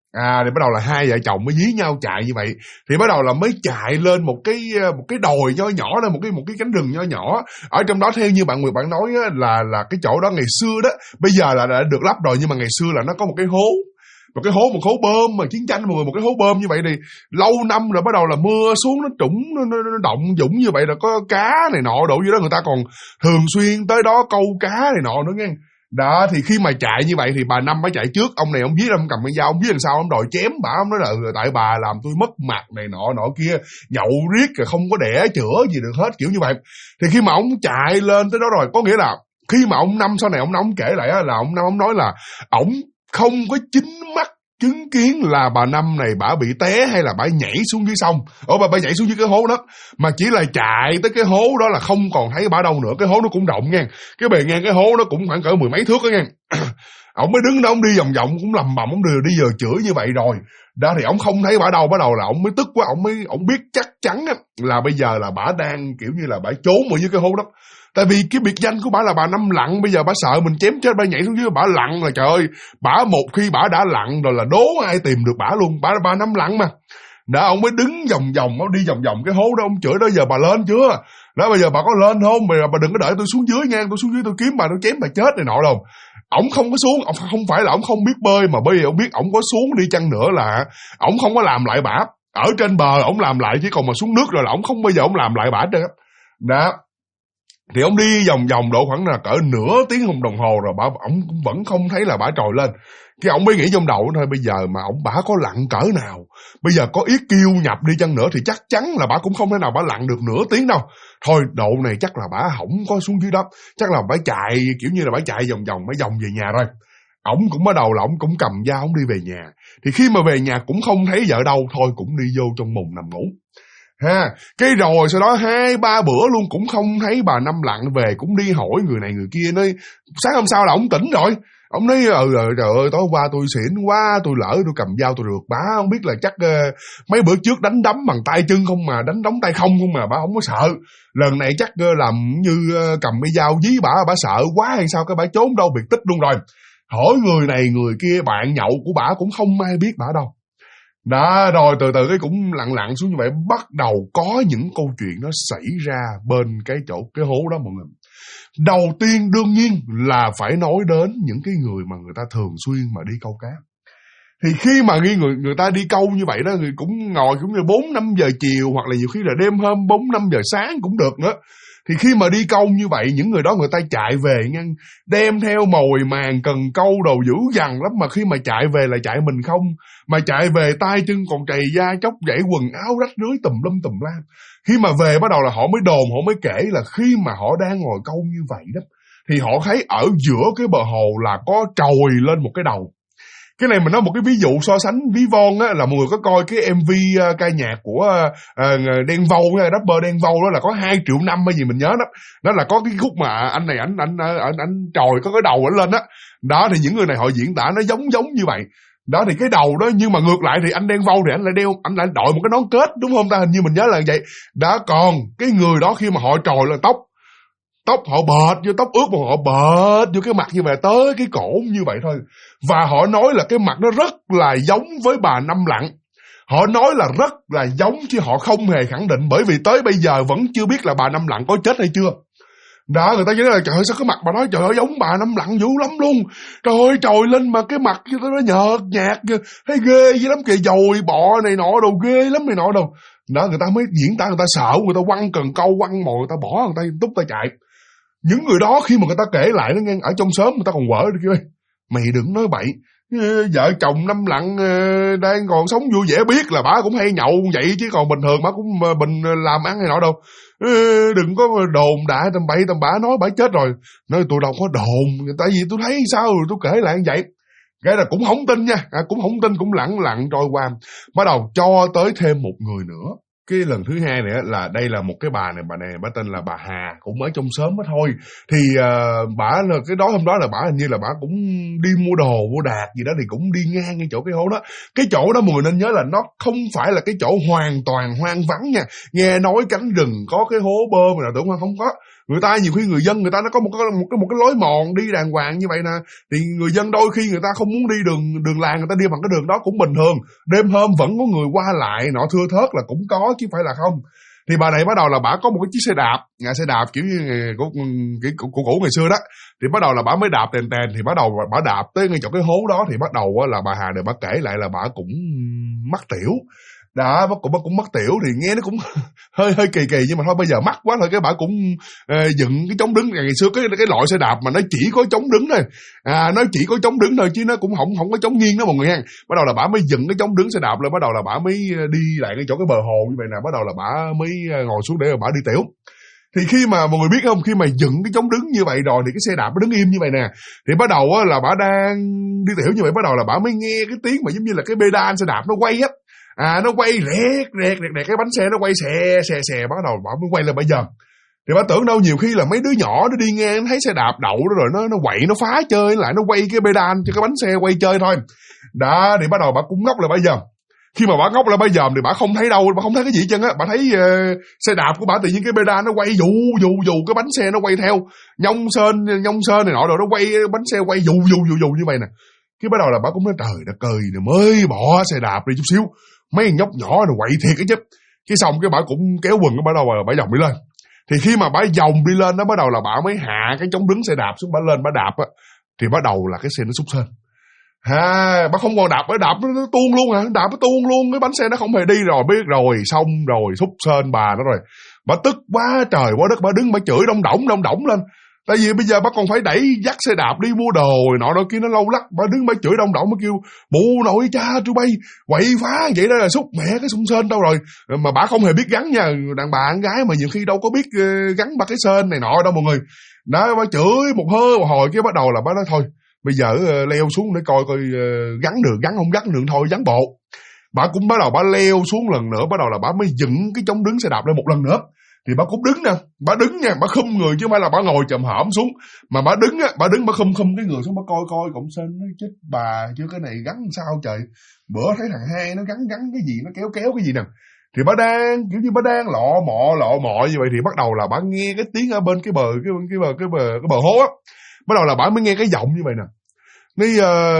Thì bắt đầu là hai vợ chồng mới dí nhau chạy như vậy. Thì bắt đầu là mới chạy lên một cái đồi nho nhỏ đó, một cái cánh rừng nho nhỏ. Ở trong đó theo như bạn Nguyệt bạn nói á, là cái chỗ đó ngày xưa đó, bây giờ là đã được lắp rồi, nhưng mà ngày xưa là nó có một cái hố. Một hố bơm mà chiến tranh mọi người, một cái hố bơm như vậy thì lâu năm rồi bắt đầu là mưa xuống nó trũng, nó động dũng như vậy, rồi có cá này nọ đổ vô đó, người ta còn thường xuyên tới đó câu cá này nọ nữa nghe. Đó, thì khi mà chạy như vậy thì bà Năm mới chạy trước. Ông này ông viết, ông cầm cái dao, ông viết làm sao ông đòi chém bà. Ông nói là tại bà làm tôi mất mặt này nọ kia, nhậu riết rồi không có đẻ chữa gì được hết, kiểu như vậy. Thì khi mà ông chạy lên tới đó rồi, có nghĩa là khi mà ông Năm sau này ông kể lại là ông Năm ông nói là ông không có chính mắt chứng kiến là bà Năm này bả bị té hay là bả nhảy xuống dưới sông, bà nhảy xuống dưới cái hố đó, mà chỉ là chạy tới cái hố đó là không còn thấy bả đâu nữa. Cái hố nó cũng rộng nha, cái bề ngang cái hố nó cũng khoảng cỡ 10 mấy thước đó nha. Ông mới đứng đó, ông đi vòng vòng cũng lầm bầm, ông đi giờ chửi như vậy rồi đó, thì ông không thấy bả đâu. Bắt đầu là ông mới tức quá, ông biết chắc chắn là bây giờ là bả đang kiểu như là bả trốn ở dưới cái hố đó. Tại vì cái biệt danh của bả là bà Năm lặn, bây giờ bả sợ mình chém chết, bả nhảy xuống dưới, bả lặn là trời ơi, bả một khi bả đã lặn rồi là đố ai tìm được bả luôn, bà Năm lặn mà. Đó, ông mới đứng vòng vòng, ông đi vòng vòng cái hố đó, ông chửi đó, giờ bà lên chưa? Đó, bây giờ bà có lên không? Bây giờ bà đừng có đợi tôi xuống dưới nha, tôi xuống dưới tôi kiếm bà, tôi chém bà chết này nọ đâu. Ổng không có xuống, không phải là ổng không biết bơi, mà bởi vì ổng biết ổng có xuống đi chăng nữa là ổng không có làm lại bả. Ở trên bờ ổng làm lại, chứ còn mà xuống nước rồi là ổng không bao giờ ổng làm lại bả hết trơn á. Đó. Thì ông đi vòng vòng độ khoảng là cỡ nửa tiếng đồng hồ rồi ổng cũng vẫn không thấy là bả trồi lên. Cái ổng mới nghĩ trong đầu thôi, bây giờ mà bả có lặn cỡ nào, bây giờ có yết kiêu nhập đi chăng nữa thì chắc chắn là bả cũng không thể nào bả lặn được nửa tiếng đâu. Thôi độ này chắc là bả không có xuống dưới đất, chắc là bả chạy kiểu như là bả chạy vòng vòng, bả vòng về nhà rồi. Ổng cũng bắt đầu là ổng cũng cầm dao ổng đi về nhà. Thì khi mà về nhà cũng không thấy vợ đâu, thôi cũng đi vô trong mùng nằm ngủ. Cái rồi sau đó 2-3 bữa luôn cũng không thấy bà Năm lặn về, cũng đi hỏi người này người kia, nói sáng hôm sau là ổng tỉnh rồi. Ông nói trời ơi tối qua tôi xỉn quá, tôi lỡ tôi cầm dao tôi rượt bả, không biết là chắc mấy bữa trước đánh đấm bằng tay chân không mà, đánh đấm tay không mà bả không có sợ. Lần này chắc làm như cầm cái dao dí bả sợ quá hay sao, cái bả trốn đâu biệt tích luôn rồi. Hỏi người này người kia, bạn nhậu của bả cũng không ai biết bả đâu. Đó, rồi từ từ cái cũng lặn xuống như vậy, bắt đầu có những câu chuyện nó xảy ra bên cái hố đó mọi người. Đầu tiên đương nhiên là phải nói đến những cái người mà người ta thường xuyên mà đi câu cá. Thì khi mà người ta đi câu như vậy đó, người cũng ngồi cũng như 4-5 giờ chiều, hoặc là nhiều khi là đêm hôm 4-5 giờ sáng cũng được nữa. Thì khi mà đi câu như vậy, những người đó người ta chạy về nha, đem theo mồi màng cần câu đồ dữ dằn lắm, mà khi mà chạy về là chạy mình không, mà chạy về tay chân còn trầy da chóc dãy, quần áo rách rưới tùm lum la. Khi mà về bắt đầu là họ mới đồn, họ mới kể là khi mà họ đang ngồi câu như vậy đó, thì họ thấy ở giữa cái bờ hồ là có trồi lên một cái đầu. Cái này mình nói một cái ví dụ so sánh ví von á, là mọi người có coi cái MV ca nhạc của Đen Vâu, rapper Đen Vâu đó, là có 2,5 triệu hay gì mình nhớ đó. Đó là có cái khúc mà anh này anh trồi có cái đầu ảnh lên đó. Đó thì những người này họ diễn tả nó giống như vậy. Đó thì cái đầu đó, nhưng mà ngược lại thì anh Đen Vâu thì anh lại đội một cái nón kết, đúng không ta? Hình như mình nhớ là vậy. Đó, còn cái người đó khi mà họ trồi là tóc họ bệt vô, tóc ướt mà họ bệt vô cái mặt như vậy tới cái cổ như vậy thôi. Và họ nói là cái mặt nó rất là giống với bà Năm lặn. Họ nói là rất là giống chứ họ không hề khẳng định, bởi vì tới bây giờ vẫn chưa biết là bà Năm lặn có chết hay chưa. Đó, người ta nói là trời ơi sao cái mặt bà nói trời ơi giống bà Năm lặn dữ lắm luôn. Trời ơi trồi lên mà cái mặt nó nhợt nhạt, thấy ghê dữ lắm kìa, dồi bọ này nọ đồ ghê lắm này nọ đồ. Đó, người ta mới diễn tả, người ta sợ, người ta quăng cần câu quăng mồi, người ta bỏ, người ta túc tay chạy. Những người đó khi mà người ta kể lại nó nghe, ở trong xóm người ta còn quở được kêu mày đừng nói bậy, vợ chồng Năm lặn đang còn sống vui vẻ, biết là bả cũng hay nhậu vậy chứ còn bình thường bả cũng bình làm ăn hay nọ đâu. Đừng có đồn đại tầm bậy tầm bả nói bả chết rồi. Nói tôi đâu có đồn, tại vì tôi thấy sao rồi tôi kể lại như vậy. Cái là cũng không tin nha, cũng không tin, cũng lặng trôi qua. Bắt đầu cho tới thêm một người nữa. Cái lần thứ hai này là đây là một cái bà này bà tên là bà Hà, cũng ở trong xóm đó thôi. Thì bả cái đó hôm đó là bả hình như là bả cũng đi mua đồ mua đạc gì đó, thì cũng đi ngang cái chỗ cái hố đó. Cái chỗ đó mọi người nên nhớ là nó không phải là cái chỗ hoàn toàn hoang vắng nha. Nghe nói cánh rừng có cái hố bơm nào tưởng không có. Người ta nhiều khi người dân người ta nó có một cái lối mòn đi đàng hoàng như vậy nè, thì người dân đôi khi người ta không muốn đi đường làng, người ta đi bằng cái đường đó cũng bình thường. Đêm hôm vẫn có người qua lại nọ thưa thớt là cũng có chứ phải là không. Thì bà này bắt đầu là bà có một cái chiếc xe đạp kiểu như của cũ ngày xưa đó. Thì bắt đầu là bà mới đạp tèn thì bắt đầu bà đạp tới ngay chỗ cái hố đó, thì bắt đầu là bà Hà này bà kể lại là bà cũng mắc tiểu. Đó, bà cũng mắc tiểu thì nghe nó cũng hơi kỳ nhưng mà thôi bây giờ mắc quá thôi cái bà cũng dựng cái chống đứng. Ngày xưa cái loại xe đạp mà nó chỉ có chống đứng thôi, nó chỉ có chống đứng thôi chứ nó cũng không có chống nghiêng đó mọi người ha. Bắt đầu là bà mới dựng cái chống đứng xe đạp lên, bắt đầu là bà mới đi lại cái chỗ cái bờ hồ như vậy nè, bắt đầu là bà mới ngồi xuống để bà đi tiểu. Thì khi mà mọi người biết không, khi mà dựng cái chống đứng như vậy rồi thì cái xe đạp nó đứng im như vậy nè, thì bắt đầu là bà đang đi tiểu như vậy, bắt đầu là bà mới nghe cái tiếng mà giống như là cái pedal xe đạp nó quay á. Nó quay rẹt cái bánh xe nó quay xè, bắt đầu bà mới quay lên bà dần. Thì bà tưởng đâu nhiều khi là mấy đứa nhỏ nó đi ngang thấy xe đạp đậu đó rồi nó quậy nó phá chơi lại, nó quay cái pedal cho cái bánh xe quay chơi thôi. Đó, thì bắt đầu bà cũng ngốc là bà dần. Khi mà bà ngốc là bà dòm thì bà không thấy đâu, bà không thấy cái gì hết trơn á. Bà thấy xe đạp của bà tự nhiên cái pedal nó quay dù cái bánh xe nó quay theo nhông sơn này nọ rồi nó quay bánh xe quay dù như vậy nè. Cái bắt đầu là bà cũng nói trời đất ơi, mới bỏ xe đạp đi chút xíu, mấy nhóc nhỏ nó quậy thiệt cái chứ. Cái xong cái bà cũng kéo quần cái bắt đầu là bà vòng đi lên. Thì khi mà bà vòng đi lên đó bắt đầu là bà mới hạ cái chống đứng xe đạp xuống, bà lên bà đạp á, thì bắt đầu là cái xe nó xúc sên. Bà không còn đạp, bà đạp nó tuôn luôn hả? Đạp nó tuôn luôn, cái bánh xe nó không hề đi rồi, biết rồi, xong rồi xúc sên bà nó rồi. Bà tức quá trời quá đất, bà đứng bà chửi đông đỏng lên. Tại vì bây giờ bà còn phải dắt xe đạp đi mua đồ rồi nọ kia nó lâu lắc, bà đứng bà chửi đông đỏng, bà kêu mụ nội cha tụi bay quậy phá vậy đó là xúc mẹ cái xung sên đâu rồi. Mà bà không hề biết gắn nha, đàn bà con gái mà nhiều khi đâu có biết gắn ba cái sên này nọ đâu mọi người. Đó, bà chửi một hồi cái bắt đầu là bà nói thôi bây giờ leo xuống để coi gắn được, gắn không gắn được thôi gắn bộ. Bà cũng bắt đầu bà leo xuống lần nữa, bắt đầu là bà mới dựng cái chống đứng xe đạp lên một lần nữa. Thì bà cũng đứng nè, bà đứng nha, bà khum người chứ không phải là bà ngồi chồm hổm xuống, mà bà đứng á, bà khum cái người xuống, bà coi cộng sên nó chết bà chứ cái này gắn sao trời. Bữa thấy thằng hai nó gắn cái gì, nó kéo cái gì nè. Thì bà đang kiểu như bà đang lọ mọ như vậy thì bắt đầu là bà nghe cái tiếng ở bên cái bờ hố á. Bắt đầu là bà mới nghe cái giọng như vậy nè. Nói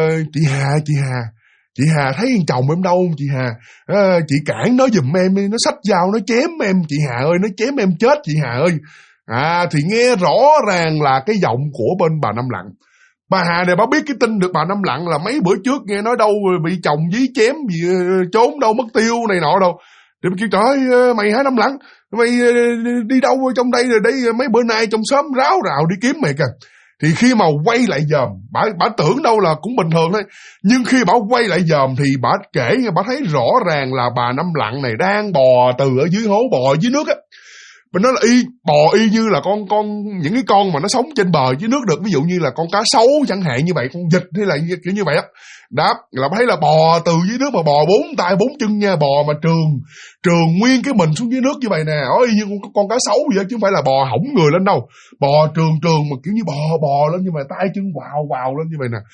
chị Hà thấy chồng em đâu không chị Hà? Chị cản nó giùm em, nó xách dao nó chém em chị Hà ơi, nó chém em chết chị Hà ơi. Thì nghe rõ ràng là cái giọng của bên bà Năm Lặng. Bà Hà này bà biết cái tin được bà Năm Lặng là mấy bữa trước nghe nói đâu bị chồng dí chém gì trốn đâu mất tiêu này nọ đâu. Thì bà kêu trời ơi mày hả Năm Lặng, mày đi đâu trong đây rồi đấy, mấy bữa nay trong xóm ráo rào đi kiếm mày kìa. Thì khi mà quay lại dòm, bà tưởng đâu là cũng bình thường thôi. Nhưng khi bà quay lại dòm thì bà kể, bà thấy rõ ràng là bà Năm Lặng này đang bò từ ở dưới hố, bò dưới nước á. Mình nói là bò y như là con những cái con mà nó sống trên bờ dưới nước được, ví dụ như là con cá sấu chẳng hạn như vậy, con vịt hay là kiểu như vậy á. Đó, là thấy là bò từ dưới nước mà bò 4 tay 4 chân nha, bò mà trường nguyên cái mình xuống dưới nước như vậy nè, y như con cá sấu vậy chứ không phải là bò hỏng người lên đâu. Bò trường mà kiểu như bò lên như mà tay chân quào lên như vậy nè.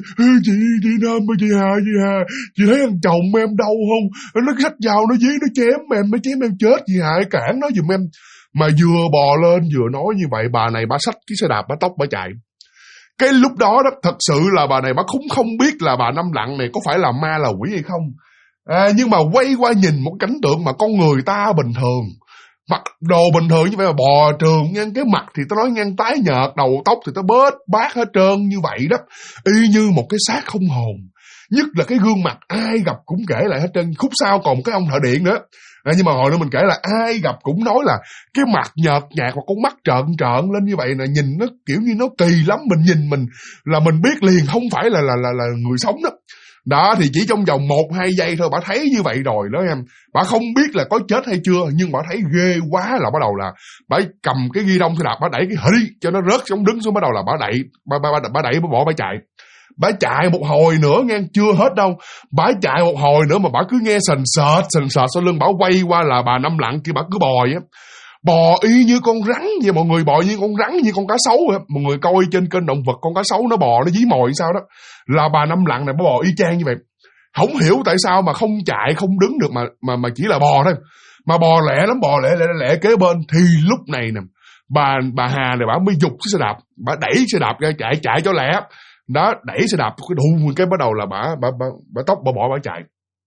Chị Nam ơi, chị Hà, chị thấy thằng chồng em đau không? Nó xách dao nó dí nó chém em chết, chị Hà cản nó giùm em. Mà vừa bò lên vừa nói như vậy, bà này bà xách cái xe đạp bà tốc bà chạy. Cái lúc đó thật sự là bà này bà cũng không biết là bà Năm Lặng này có phải là ma là quỷ hay không. Nhưng mà quay qua nhìn một cảnh tượng mà con người ta bình thường, mặc đồ bình thường như vậy mà bò trường ngang, cái mặt thì tao nói ngang tái nhợt, đầu tóc thì tao bết bát hết trơn như vậy đó, y như một cái xác không hồn. Nhất là cái gương mặt ai gặp cũng kể lại hết trơn. Khúc sau còn cái ông thợ điện nữa. Nhưng mà hồi nữa mình kể là ai gặp cũng nói là cái mặt nhợt nhạt và con mắt trợn lên như vậy nè, nhìn nó kiểu như nó kỳ lắm, mình nhìn là mình biết liền không phải là người sống đó. Đó thì chỉ trong vòng 1-2 giây thôi bà thấy như vậy rồi đó em. Bà không biết là có chết hay chưa, nhưng bà thấy ghê quá là bắt đầu là bà cầm cái ghi đông xe đạp, bà đẩy cái hỉ cho nó rớt xuống đứng xuống, bắt đầu là bà đẩy bà bỏ bà chạy. Bà chạy một hồi nữa nghe, chưa hết đâu. Bà chạy một hồi nữa mà bà cứ nghe sền sệt sau lưng, bà quay qua là bà Năm Lặng kia, bà cứ bò vậy. Bò y như con rắn vậy mọi người, bò như con rắn, như con cá sấu vậy. Mọi người coi trên kênh động vật con cá sấu nó bò nó dí mồi sao đó, là bà Năm Lặng này bà bò y chang như vậy. Không hiểu tại sao mà không chạy không đứng được mà chỉ là bò thôi. Mà bò lẹ lắm, bò lẹ kế bên. Thì lúc này nè, bà Hà này bà mới giục cái xe đạp, bà đẩy xe đạp ra chạy cho lẹ. Đó, đẩy xe đạp cái đùng cái bắt đầu là bà tóc bà bỏ bà chạy.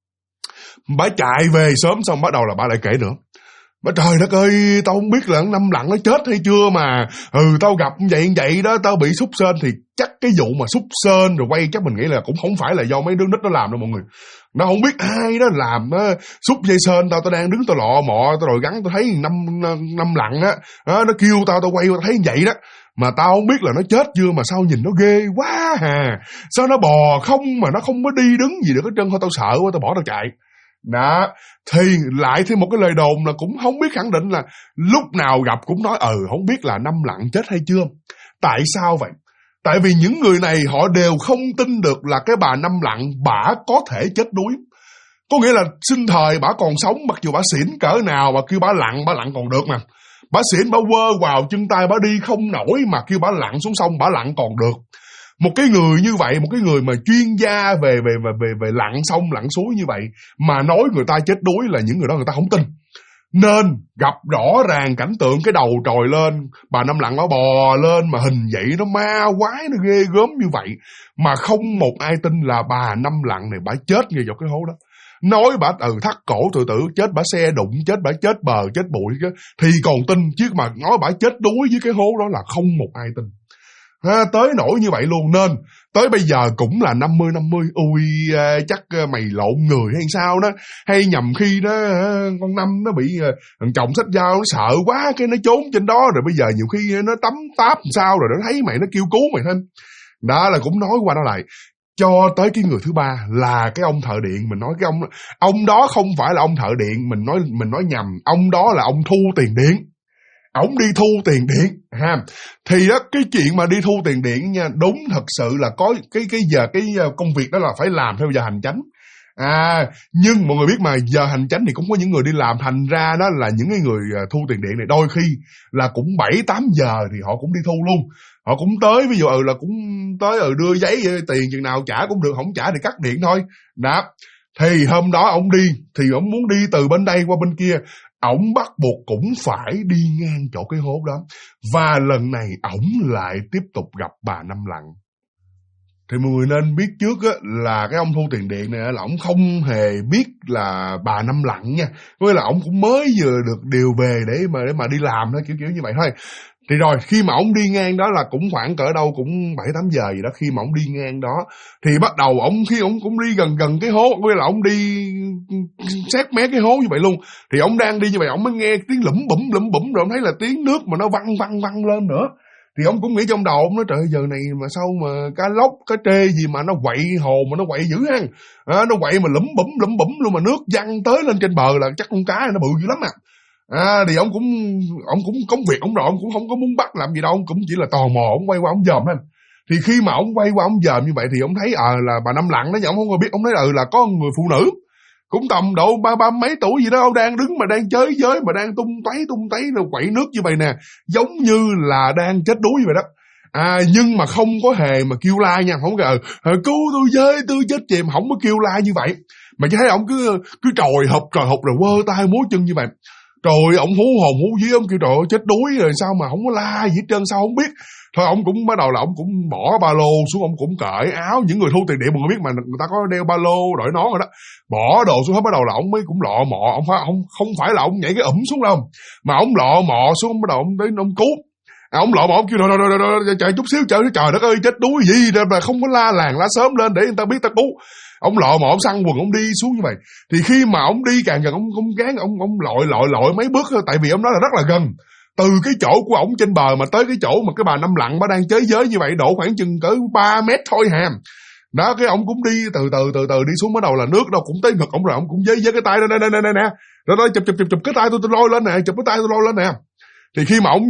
Bà chạy về sớm xong bắt đầu là bà lại kể nữa. Bà trời đất ơi, tao không biết là năm lặng nó chết hay chưa mà tao gặp vậy đó, tao bị xúc sên. Thì chắc cái vụ mà xúc sên rồi quay chắc mình nghĩ là cũng không phải là do mấy đứa nít nó làm đâu mọi người. Nó không biết ai đó làm nó xúc dây sên tao đang đứng tao lọ mọ tao rồi gắn tao thấy năm lặng á, nó kêu tao quay tao thấy vậy đó. Mà tao không biết là nó chết chưa mà sao nhìn nó ghê quá hà. Sao nó bò không mà nó không có đi đứng gì được hết trơn, thôi tao sợ quá tao bỏ tao chạy. Đó, thì lại thêm một cái lời đồn là cũng không biết khẳng định là lúc nào gặp cũng nói không biết là năm lặng chết hay chưa. Tại sao vậy? Tại vì những người này họ đều không tin được là cái bà năm lặng bả có thể chết đuối. Có nghĩa là sinh thời bả còn sống, mặc dù bả xỉn cỡ nào mà kêu bả lặn còn được mà. Bả xỉn bả quơ vào chân tay bả đi không nổi mà kêu bả lặn xuống sông bả lặn còn được. Một cái người như vậy, một cái người mà chuyên gia về lặn sông lặn suối như vậy mà nói người ta chết đuối là những người đó người ta không tin. Nên gặp rõ ràng cảnh tượng cái đầu trồi lên, bà năm lặng nó bò lên mà hình vậy nó ma quái nó ghê gớm như vậy mà không một ai tin là bà năm lặng này bả chết ngay dọc cái hố đó. Nói bả thắt cổ tự tử, chết bả xe đụng, chết bả chết bờ chết bụi thì còn tin, chứ mà nói bả chết đuối với cái hố đó là không một ai tin. Tới nỗi như vậy luôn. Nên tới bây giờ cũng là 50-50. Ui chắc mày lộn người hay sao đó, hay nhầm khi đó con Năm nó bị thằng chồng xách dao nó sợ quá cái nó trốn trên đó, rồi bây giờ nhiều khi nó tắm táp sao rồi nó thấy mày nó kêu cứu mày thêm. Đó là cũng nói qua đó lại. Cho tới cái người thứ ba là cái ông thợ điện. Mình nói cái ông đó không phải là ông thợ điện, mình nói nhầm. Ông đó là ông thu tiền điện. Ổng đi thu tiền điện ha. Thì đó, cái chuyện mà đi thu tiền điện nha, đúng thật sự là có cái giờ cái công việc đó là phải làm theo giờ hành chánh. Nhưng mọi người biết mà giờ hành chánh thì cũng có những người đi làm, thành ra đó là những cái người thu tiền điện này đôi khi là cũng 7-8 giờ thì họ cũng đi thu luôn. Họ cũng tới, ví dụ là cũng tới đưa giấy tiền chừng nào trả cũng được, không trả thì cắt điện thôi. Đó. Thì hôm đó ổng đi thì ổng muốn đi từ bên đây qua bên kia, ổng bắt buộc cũng phải đi ngang chỗ cái hố đó. Và lần này ổng lại tiếp tục gặp bà năm lặng. Thì mọi người nên biết trước á, là cái ông thu tiền điện này là ổng không hề biết là bà năm lặng nha. Có nghĩa là ổng cũng mới vừa được điều về để mà đi làm thôi, kiểu như vậy thôi. Thì rồi khi mà ổng đi ngang đó là cũng khoảng cỡ đâu cũng 7-8 giờ gì đó. Khi mà ổng đi ngang đó thì bắt đầu khi ổng cũng đi gần cái hố, có nghĩa là ổng đi sát mé cái hố như vậy luôn. Thì ổng đang đi như vậy ổng mới nghe tiếng lủm bủm rồi ổng thấy là tiếng nước mà nó văng lên nữa. Thì ông cũng nghĩ trong đầu ông nói trời giờ này mà sao mà cá lóc cá trê gì mà nó quậy hồ mà nó quậy dữ hăng, nó quậy mà lủm bủm luôn mà nước văng tới lên trên bờ là chắc con cá này nó bự dữ lắm thì ông cũng công việc ông rồi, ông cũng không có muốn bắt làm gì đâu, ông cũng chỉ là tò mò ông quay qua ông dòm thôi. Thì khi mà ông quay qua ông dòm như vậy thì ông thấy là bà năm lặng đó, nhưng ông không có biết, ông thấy là có người phụ nữ cũng tầm độ ba mấy tuổi gì đó, ông đang đứng mà đang chới giới mà đang tung tấy rồi quậy nước như vậy nè, giống như là đang chết đuối vậy đó. Nhưng mà không có hề mà kêu la nha, không có cứu tôi với, tôi chết chìm, không có kêu la như vậy, mà chỉ thấy ông cứ trồi hụp rồi quơ tay múa chân như vậy. Rồi ông hú hồn hú vía, ông kêu trời ơi chết đuối rồi sao mà không có la gì hết trơn, sao không biết. Thôi ông cũng bắt đầu là ông cũng bỏ ba lô xuống, ông cũng cởi áo. Những người thu tiền điện mọi người biết mà, người ta có đeo ba lô đội nón rồi đó, bỏ đồ xuống hết. Bắt đầu là ông mới cũng lọ mọ, ông không phải là ông nhảy cái ủm xuống đâu, mà ông lọ mọ xuống, bắt đầu ông đến ông cứu. Ông lọ mọ, ông kêu rồi chờ chút xíu, trời đất ơi chết đuối gì đâu mà không có la làng lá sớm lên để người ta biết ta cứu. Ông lọ mọ, ông săn quần, ông đi xuống như vậy. Thì khi mà ông đi càng gần, ông gán ông lội mấy bước thôi, tại vì ông nói là rất là gần. Từ cái chỗ của ổng trên bờ mà tới cái chỗ mà cái bà năm lặng bà đang chới giới như vậy, độ khoảng chừng cỡ 3 mét thôi hàm. Đó, cái ổng cũng đi từ từ đi xuống, bắt đầu là nước đâu cũng tới ngực ổng rồi, ổng cũng giơ cái tay đây nè. Rồi chụp cái tay tôi lôi lên nè, chụp cái tay tôi lôi lên nè. Thì khi mà ổng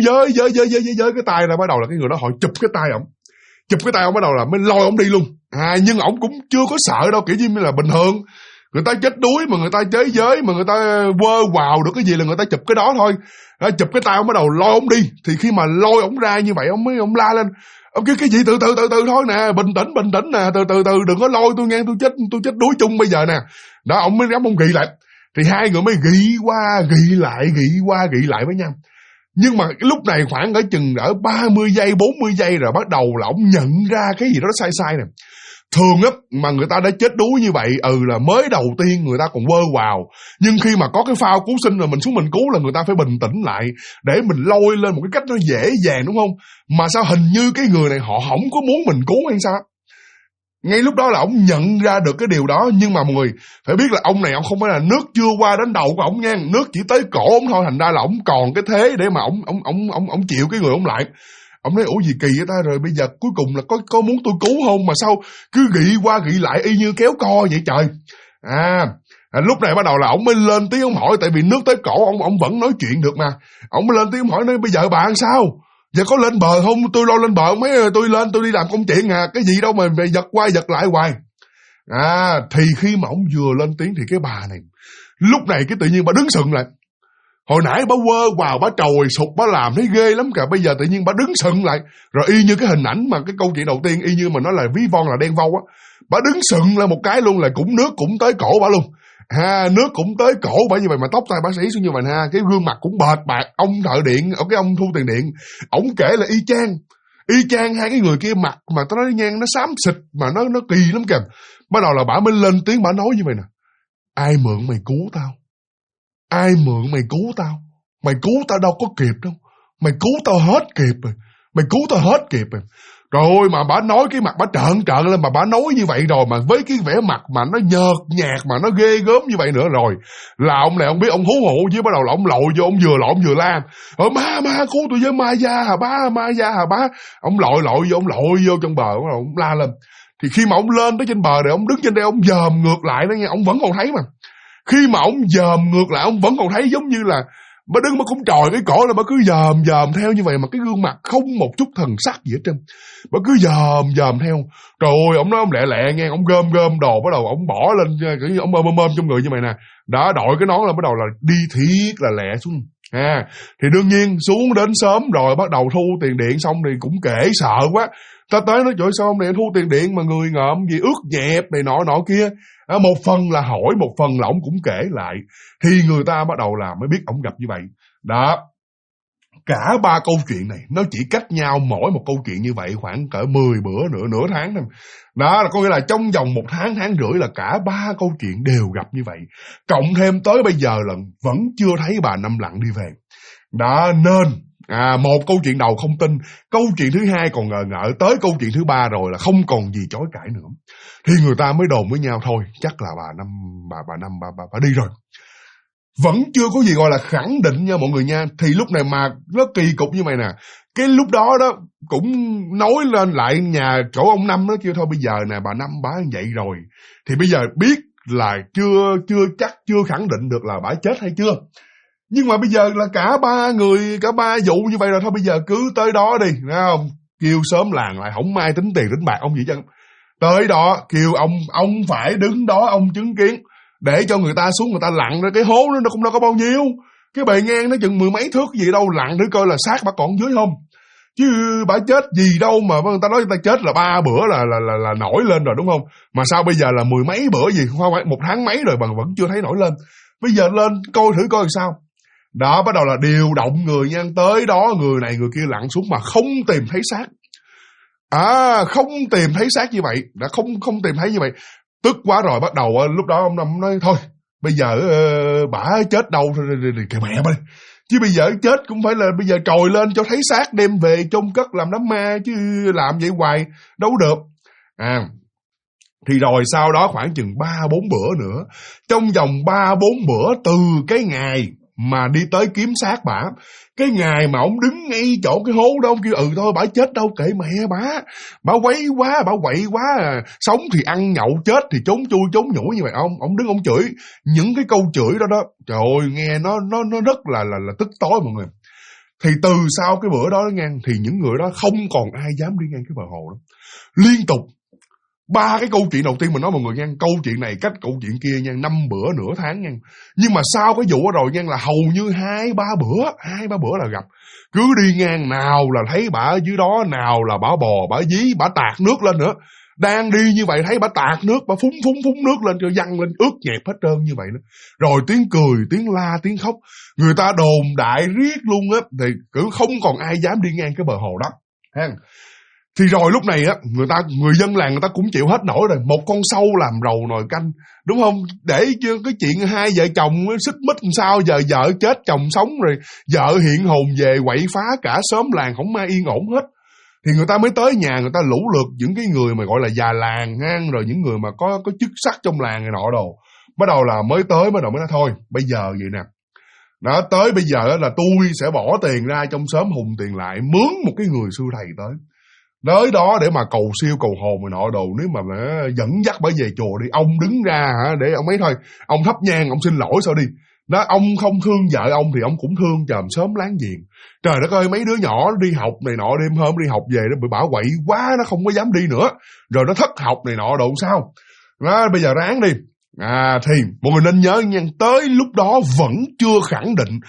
giơ cái tay ra, bắt đầu là cái người đó họ chụp cái tay ổng. Chụp cái tay ổng bắt đầu là mới lôi ổng đi luôn. Nhưng ổng cũng chưa có sợ đâu, kiểu như là bình thường. Người ta chết đuối mà người ta chới giới mà người ta quơ vào được cái gì là người ta chụp cái đó thôi. Đó, chụp cái tay ông bắt đầu lôi ông đi. Thì khi mà lôi ông ra như vậy ông la lên, ông kêu cái gì từ từ thôi nè, bình tĩnh nè, từ từ đừng có lôi tôi nghe, tôi chết đuối chung bây giờ nè. Đó, ông mới dám ông ghi lại. Thì hai người mới ghi qua ghi lại với nhau. Nhưng mà cái lúc này khoảng ở chừng ở 30 giây, 40 giây rồi bắt đầu là ông nhận ra cái gì đó sai sai nè. Thường á, mà người ta đã chết đuối như vậy, là mới đầu tiên người ta còn vơ vào. Nhưng khi mà có cái phao cứu sinh rồi mình xuống mình cứu là người ta phải bình tĩnh lại để mình lôi lên một cái cách nó dễ dàng, đúng không? Mà sao hình như cái người này họ không có muốn mình cứu hay sao? Ngay lúc đó là ông nhận ra được cái điều đó. Nhưng mà mọi người phải biết là ông này ông không phải là nước chưa qua đến đầu của ông nha, nước chỉ tới cổ ông thôi. Thành ra là ông còn cái thế để mà ông chịu cái người ông lại. Ông nói ủa gì kỳ vậy ta, rồi bây giờ cuối cùng là có muốn tôi cứu không mà sao cứ gị qua gị lại y như kéo co vậy trời. Lúc này bắt đầu là ông mới lên tiếng ông hỏi, tại vì nước tới cổ ông vẫn nói chuyện được mà. Ông mới lên tiếng ông hỏi, nói bây giờ bạn sao, giờ có lên bờ không, tôi lo lên bờ. Ông mấy tôi lên tôi đi làm công chuyện cái gì đâu mà về giật qua giật lại hoài. Thì khi mà ông vừa lên tiếng thì cái bà này lúc này cái tự nhiên bà đứng sừng lại. Hồi nãy bà quơ vào, bà trồi sụt, bà làm thấy ghê lắm cả. Bây giờ tự nhiên bà đứng sừng lại. Rồi y như cái hình ảnh mà cái câu chuyện đầu tiên, y như mà nó là ví von là đen vâu á. Bà đứng sừng lại một cái luôn, là cũng nước cũng tới cổ bà luôn. Nước cũng tới cổ bà như vậy, mà tóc tai bác sĩ xuống như vậy ha. Cái gương mặt cũng bệt bạc. Ông thợ điện, cái ông thu tiền điện, ổng kể là y chang hai cái người kia mặt mà tao nói ngang nó xám xịt mà nó kỳ lắm kìa. Bắt đầu là bà mới lên tiếng, bà nói như vậy nè: ai mượn mày cứu tao? Ai mượn mày cứu tao? Mày cứu tao đâu có kịp đâu. Mày cứu tao hết kịp rồi. Mày cứu tao hết kịp rồi. Rồi mà bà nói cái mặt bà trợn lên, mà bà nói như vậy rồi mà với cái vẻ mặt mà nó nhợt nhạt mà nó ghê gớm như vậy nữa rồi, là ông này ông biết ông hú hụ chứ. Bắt đầu là ông lội vô, ông vừa la: ma cứu tôi với ma gia hả bá. Ông lội vô, ông lội vô trong bờ, ông la lên. Thì khi mà ông lên tới trên bờ này, ông đứng trên đây ông dòm ngược lại đó nghe, ông vẫn còn thấy mà. Khi mà ông dòm ngược lại, ông vẫn còn thấy giống như là bà đứng mà cũng tròi cái cổ là bà cứ dòm theo như vậy, mà cái gương mặt không một chút thần sắc gì hết trơn. Bà cứ dòm theo. Trời ơi, ông nói ông lẹ nghe, ông gom đồ, bắt đầu ông bỏ lên, ông ôm trong người như vậy nè. Đã đội cái nón là bắt đầu là đi thiệt là lẹ xuống. Thì đương nhiên xuống đến sớm rồi bắt đầu thu tiền điện xong thì cũng kể sợ quá. Ta tới nói trời sao ông này thu tiền điện mà người ngợm gì ướt nhẹp này nọ kia. Một phần là hỏi, một phần là ông cũng kể lại. Thì người ta bắt đầu là mới biết ông gặp như vậy. Đó. Cả ba câu chuyện này nó chỉ cách nhau mỗi một câu chuyện như vậy khoảng cỡ 10 bữa nữa, nửa tháng thôi. Đó là có nghĩa là trong vòng 1 tháng, tháng rưỡi là cả ba câu chuyện đều gặp như vậy. Cộng thêm tới bây giờ là vẫn chưa thấy bà Năm Lặng đi về. Đó nên một câu chuyện đầu không tin, câu chuyện thứ hai còn ngờ, tới câu chuyện thứ ba rồi là không còn gì chối cãi nữa. Thì người ta mới đồn với nhau thôi, chắc là bà Năm đi rồi. Vẫn chưa có gì gọi là khẳng định nha mọi người nha. Thì lúc này mà nó kỳ cục như vậy nè. Cái lúc đó cũng nói lên lại nhà chỗ ông Năm đó, kêu thôi bây giờ nè bà Năm bả vậy rồi. Thì bây giờ biết là chưa khẳng định được là bả chết hay chưa. Nhưng mà bây giờ là cả ba vụ như vậy rồi, thôi bây giờ cứ tới đó đi, thấy không? Kêu sớm làng lại, không mai tính tiền tính bạc ông gì chứ. Tới đó kêu ông phải đứng đó ông chứng kiến, để cho người ta xuống người ta lặn ra cái hố đó, nó cũng đâu có bao nhiêu. Cái bề ngang nó chừng 10 mấy thước gì đâu, lặn thử coi là xác bà còn dưới không. Chứ bà chết gì đâu mà người ta nói người ta chết là 3 bữa là nổi lên rồi đúng không? Mà sao bây giờ là 10 mấy bữa gì, không phải 1 tháng mấy rồi mà vẫn chưa thấy nổi lên. Bây giờ lên coi thử coi sao. Đó bắt đầu là điều động người nha, tới đó người này người kia lặn xuống mà không tìm thấy xác. Không tìm thấy xác như vậy, đã không tìm thấy như vậy. Tức quá rồi, bắt đầu lúc đó ông Năm nói thôi, bây giờ bả chết đâu thì kìa mẹ bay. Chứ bây giờ chết cũng phải là bây giờ trồi lên cho thấy xác đem về chôn cất làm đám ma, chứ làm vậy hoài đâu được. Thì rồi sau đó khoảng chừng 3-4 bữa nữa, trong vòng 3-4 bữa từ cái ngày mà đi tới kiếm xác bả, cái ngày mà ông đứng ngay chỗ cái hố đó, ông kêu thôi bả chết đâu kệ mẹ bả quấy quá, bả quậy quá sống thì ăn nhậu, chết thì trốn chui trốn nhủi như vậy. Ông đứng ông chửi những cái câu chửi đó, trời ơi nghe nó rất là tức tối mọi người. Thì từ sau cái bữa đó ngang, thì những người đó không còn ai dám đi ngang cái bờ hồ đó. Liên tục 3 cái câu chuyện đầu tiên mình nói mọi người nha, câu chuyện này cách câu chuyện kia nha, 5 bữa nửa tháng nha. Nhưng mà sau cái vụ đó rồi nha là hầu như 2-3 bữa là gặp. Cứ đi ngang nào là thấy bả dưới đó, nào là bả bò, bả dí, bả tạt nước lên nữa. Đang đi như vậy thấy bà tạt nước, bà phúng nước lên cho văng lên ướt nhẹp hết trơn như vậy đó. Rồi tiếng cười, tiếng la, tiếng khóc, người ta đồn đại riết luôn á, thì cứ không còn ai dám đi ngang cái bờ hồ đó. Thì rồi lúc này á, người dân làng người ta cũng chịu hết nổi rồi. Một con sâu làm rầu nồi canh, đúng không? Để cho cái chuyện hai vợ chồng xích mích làm sao, giờ vợ chết chồng sống rồi, vợ hiện hồn về quậy phá cả xóm làng, không ai yên ổn hết. Thì người ta mới tới nhà, người ta lũ lượt những cái người mà gọi là già làng ngang, rồi những người mà có chức sắc trong làng này nọ đồ. Bắt đầu mới nói thôi, bây giờ vậy nè. Đó, tới bây giờ là tôi sẽ bỏ tiền ra trong xóm hùng tiền lại, mướn một cái người sư thầy tới đó để mà cầu siêu cầu hồn rồi nọ đồ. Nếu mà dẫn dắt bà về chùa đi, ông đứng ra để ông ấy thôi, ông thắp nhang, ông xin lỗi sao đi. Đó, ông không thương vợ ông thì ông cũng thương chòm xóm láng giềng. Trời đất ơi, mấy đứa nhỏ đi học này nọ, đêm hôm đi học về nó bị bả quậy quá, nó không có dám đi nữa, rồi nó thất học này nọ đồ sao. Đó, bây giờ ráng đi. Thì mọi người nên nhớ nha, tới lúc đó vẫn chưa khẳng định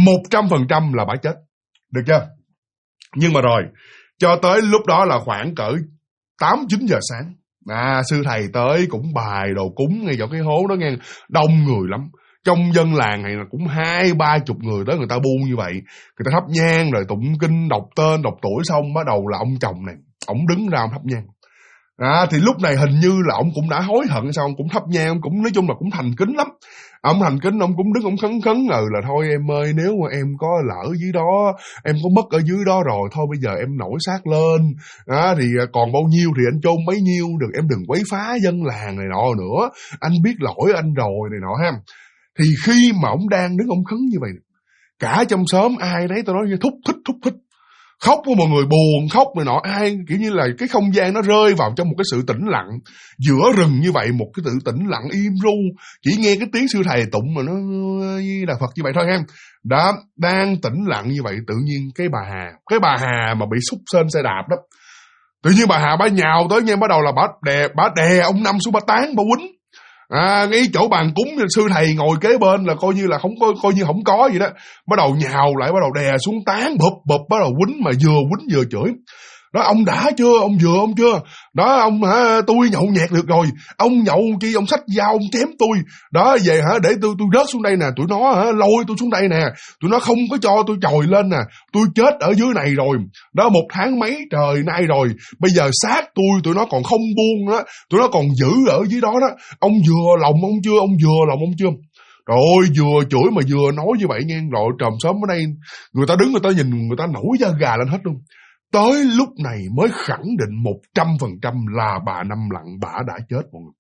100% là bả chết, được chưa? Nhưng mà rồi, cho tới lúc đó là khoảng cỡ 8-9 giờ sáng, sư thầy tới cũng bài đồ cúng ngay chỗ cái hố đó nghe, đông người lắm. Trong dân làng này là cũng 20-30 người tới, người ta bu như vậy, người ta thắp nhang rồi tụng kinh, đọc tên, đọc tuổi xong bắt đầu là ông chồng này, ổng đứng ra ông thắp nhang. Thì lúc này hình như là ông cũng đã hối hận sao, ông cũng thắp nhang, ông cũng nói chung là cũng thành kính lắm. Ông thành kính, ông cũng đứng, ông khấn là thôi em ơi, nếu mà em có lỡ dưới đó, em có mất ở dưới đó rồi, thôi bây giờ em nổi xác lên, thì còn bao nhiêu thì anh chôn bấy nhiêu, em đừng quấy phá dân làng này nọ nữa, anh biết lỗi anh rồi này nọ ha. Thì khi mà ông đang đứng ông khấn như vậy, cả trong xóm ai đấy tôi nói như thúc thích, khóc của mọi người buồn khóc này nọ, ai kiểu như là cái không gian nó rơi vào trong một cái sự tĩnh lặng giữa rừng như vậy, một cái sự tĩnh lặng im ru, chỉ nghe cái tiếng sư thầy tụng mà nó là Phật như vậy thôi ha. Đó, đang tĩnh lặng như vậy, tự nhiên cái bà Hà mà bị xúc sên xe đạp đó, tự nhiên bà Hà bà nhào tới nha, bắt đầu là bà đè ông Năm xuống, bà tán, bà quýnh. Ngay chỗ bàn cúng sư thầy ngồi kế bên là coi như không có gì đó, bắt đầu nhào lại, bắt đầu đè xuống tán bụp, bắt đầu quýnh, mà vừa quýnh vừa chửi. Đó, ông đã chưa, ông vừa ông chưa, đó ông tôi nhậu nhẹt được rồi, ông nhậu chi, ông xách dao ông chém tôi đó, về để tôi rớt xuống đây nè, tụi nó lôi tôi xuống đây nè, tụi nó không có cho tôi trồi lên nè, tôi chết ở dưới này rồi đó, 1 tháng mấy trời nay rồi, bây giờ xác tụi nó còn không buông đó, tụi nó còn giữ ở dưới đó đó, ông vừa lòng ông chưa, Rồi vừa chửi mà vừa nói như vậy nghe, rồi tròm xóm ở đây người ta đứng, người ta nhìn, người ta nổi da gà lên hết luôn. Tới lúc này mới khẳng định 100% là bà Năm Lặng bả đã chết mọi người.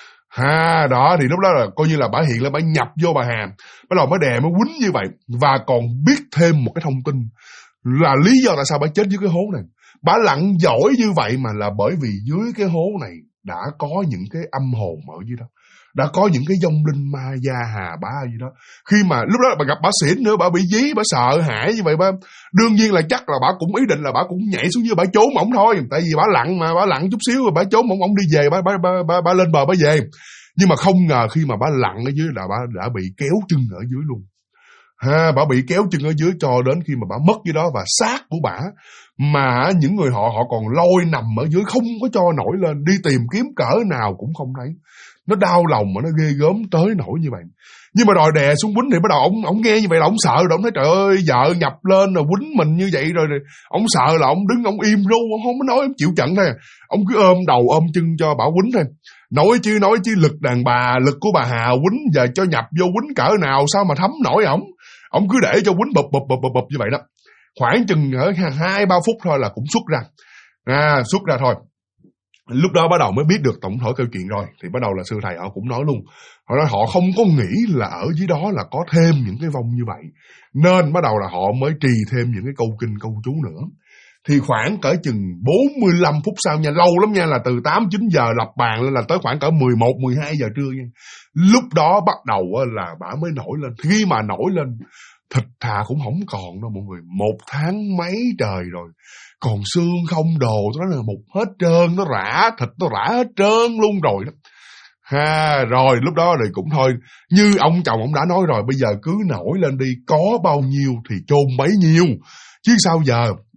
Đó thì lúc đó là coi như là bả hiện lên, bả nhập vô bà Hà, bắt đầu mới đè mới quýnh như vậy, và còn biết thêm một cái thông tin là lý do tại sao bả chết dưới cái hố này. Bả lặn giỏi như vậy mà là bởi vì dưới cái hố này đã có những cái âm hồn ở dưới đó, đã có những cái vong linh ma gia hà bá gì đó. Khi mà lúc đó bà gặp bà xỉn nữa, bà bị dí, bà sợ hãi như vậy, đương nhiên là chắc là bà cũng ý định là bà cũng nhảy xuống dưới, bà trốn ổng thôi, tại vì bà lặn mà, bà lặn chút xíu rồi bà trốn ổng đi về, bà lên bờ bà về. Nhưng mà không ngờ khi mà bà lặn ở dưới là bà đã bị kéo chân ở dưới luôn. Bà bị kéo chân ở dưới cho đến khi mà bà mất dưới đó, và xác của bà mà những người họ còn lôi nằm ở dưới, không có cho nổi lên, đi tìm kiếm cỡ nào cũng không thấy. Nó đau lòng mà nó ghê gớm tới nỗi như vậy. Nhưng mà rồi đè xuống quýnh thì bắt đầu ông nghe như vậy là ông sợ rồi, ông thấy trời ơi vợ nhập lên rồi quýnh mình như vậy rồi ông sợ là ông đứng ông im ru, ông không có nói, ông chịu trận thôi. Ông cứ ôm đầu ôm chân cho bà quýnh thôi. Nói chứ lực đàn bà, lực của bà Hà quýnh giờ cho nhập vô quýnh cỡ nào sao mà thấm nổi ổng. Ông cứ để cho quýnh bụp như vậy đó. Khoảng chừng ở 2-3 phút thôi là cũng xuất ra thôi. Lúc đó bắt đầu mới biết được tổng thể câu chuyện rồi, thì bắt đầu là sư thầy họ cũng nói luôn. Họ nói họ không có nghĩ là ở dưới đó là có thêm những cái vong như vậy, nên bắt đầu là họ mới trì thêm những cái câu kinh câu chú nữa. Thì khoảng cỡ chừng 45 phút sau nha, lâu lắm nha, là từ 8-9 giờ lập bàn lên là tới khoảng cỡ 11-12 giờ trưa nha. Lúc đó bắt đầu là bả mới nổi lên. Khi mà nổi lên, thịt thà cũng không còn đâu mọi người. 1 tháng mấy trời rồi, còn xương không đồ, nó là mục hết trơn, nó rã, thịt nó rã hết trơn luôn rồi đó. Rồi lúc đó thì cũng thôi, như ông chồng ông đã nói rồi, bây giờ cứ nổi lên đi, có bao nhiêu thì chôn bấy nhiêu, chứ sao giờ.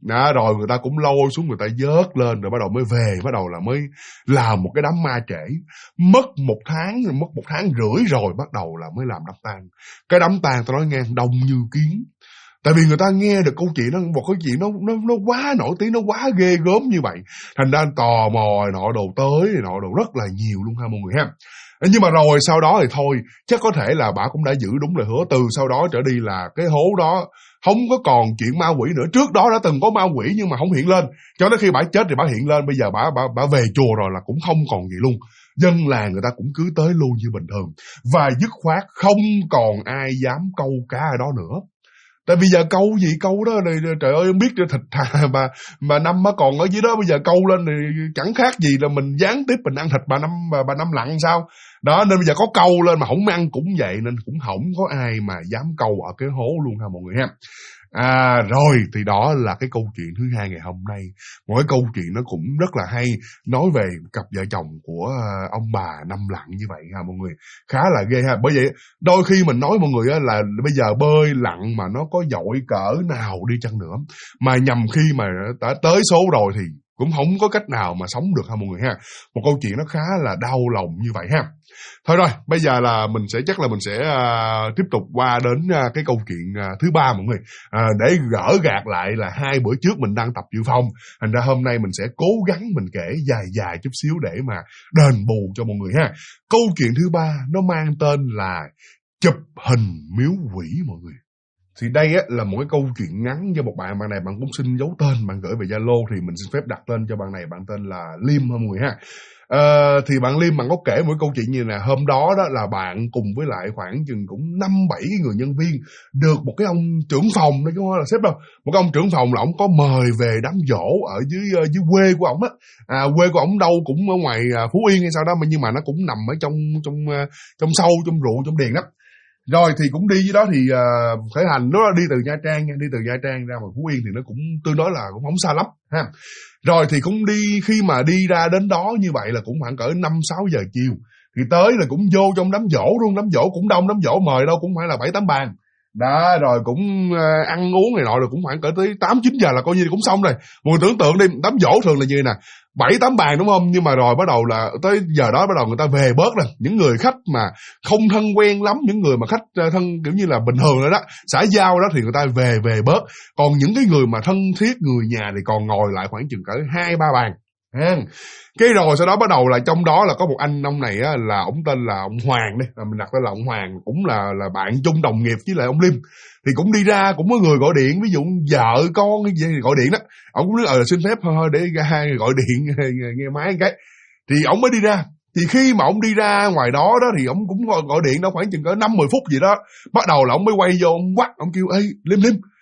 Đó, rồi người ta cũng lôi xuống, người ta vớt lên, rồi bắt đầu mới về, bắt đầu là mới làm một cái đám ma trễ. Mất một tháng rưỡi rồi bắt đầu là mới làm đám tang. Cái đám tang tôi nói nghe đông như kiến. Tại vì người ta nghe được câu chuyện đó, một câu chuyện nó quá nổi tiếng, nó quá ghê gớm như vậy. Thành ra tò mò nọ đồ tới, nọ đồ rất là nhiều luôn ha mọi người ha. Nhưng mà rồi sau đó thì thôi, chắc có thể là bà cũng đã giữ đúng lời hứa. Từ sau đó trở đi là cái hố đó không có còn chuyện ma quỷ nữa. Trước đó đã từng có ma quỷ nhưng mà không hiện lên. Cho đến khi bà chết thì bà hiện lên. Bây giờ bà về chùa rồi là cũng không còn gì luôn. Dân làng người ta cũng cứ tới luôn như bình thường. Và dứt khoát không còn ai dám câu cá ở đó nữa. Tại vì giờ câu gì câu đó này, trời ơi không biết thịt thà bà Năm mà còn ở dưới đó, bây giờ câu lên thì chẳng khác gì là mình gián tiếp mình ăn thịt bà Năm lặn sao. Đó nên bây giờ có câu lên mà không ăn cũng vậy, nên cũng không có ai mà dám câu ở cái hố luôn ha mọi người ha. Rồi thì đó là cái câu chuyện thứ hai ngày hôm nay. Một cái câu chuyện nó cũng rất là hay, nói về cặp vợ chồng của ông bà Năm lặn như vậy ha mọi người. Khá là ghê ha. Bởi vậy đôi khi mình nói mọi người là bây giờ bơi lặn mà nó có giỏi cỡ nào đi chăng nữa, mà nhằm khi mà đã tới số rồi thì cũng không có cách nào mà sống được ha mọi người ha. Một câu chuyện nó khá là đau lòng như vậy ha. Thôi rồi, bây giờ là mình sẽ tiếp tục qua đến cái câu chuyện thứ ba mọi người. Để gỡ gạt lại là 2 bữa trước mình đang tập dự phòng. Thành ra hôm nay mình sẽ cố gắng mình kể dài chút xíu để mà đền bù cho mọi người ha. Câu chuyện thứ ba nó mang tên là chụp hình miếu quỷ mọi người. Thì đây là một cái câu chuyện ngắn do một bạn này bạn cũng xin giấu tên, bạn gửi về Zalo thì mình xin phép đặt tên cho bạn này, bạn tên là Liêm mọi người ha. Thì bạn Liêm bạn có kể một câu chuyện như này. Hôm đó đó là bạn cùng với lại khoảng chừng cũng 5-7 người nhân viên được một cái ông trưởng phòng đó chứ không phải là sếp đâu. Một cái ông trưởng phòng là ông có mời về đám giỗ ở dưới quê của ông á. Quê của ông đâu cũng ở ngoài Phú Yên hay sao đó, nhưng mà nó cũng nằm ở trong sâu, trong ruộng, trong điền đó. Rồi thì cũng đi với đó thì khởi hành lúc đó đi từ Nha Trang ra ngoài Phú Yên thì nó cũng tương đối là cũng không xa lắm ha. Rồi thì cũng đi, khi mà đi ra đến đó như vậy là cũng khoảng cỡ 5-6 giờ chiều thì tới là cũng vô trong đám giỗ luôn. Đám giỗ cũng đông, đám giỗ mời đâu cũng phải là 7-8 bàn đó, rồi cũng ăn uống này nọ rồi cũng khoảng cỡ tới 8-9 giờ là coi như cũng xong rồi. Mọi người tưởng tượng đi, đám giỗ thường là như nè, 7-8 bàn đúng không, nhưng mà rồi bắt đầu là tới giờ đó bắt đầu người ta về bớt rồi. Những người khách mà không thân quen lắm, những người mà khách thân kiểu như là bình thường rồi đó, xã giao đó thì người ta về bớt. Còn những cái người mà thân thiết, người nhà thì còn ngồi lại khoảng chừng cỡ 2-3 bàn. Cái rồi sau đó bắt đầu là trong đó là có một ông này á, là ông tên là ông Hoàng đi, mình đặt tên là ông Hoàng, cũng là bạn chung đồng nghiệp với lại ông Liêm. Thì cũng đi ra, cũng có người gọi điện, ví dụ vợ con cái gì thì gọi điện đó, ông cũng nói xin phép thôi để ra gọi điện nghe máy cái. Thì ông mới đi ra. Thì khi mà ông đi ra ngoài đó thì ông cũng gọi điện đâu khoảng chừng cỡ 5-10 phút gì đó. Bắt đầu là ông mới quay vô, ông quát, ông kêu ê Liêm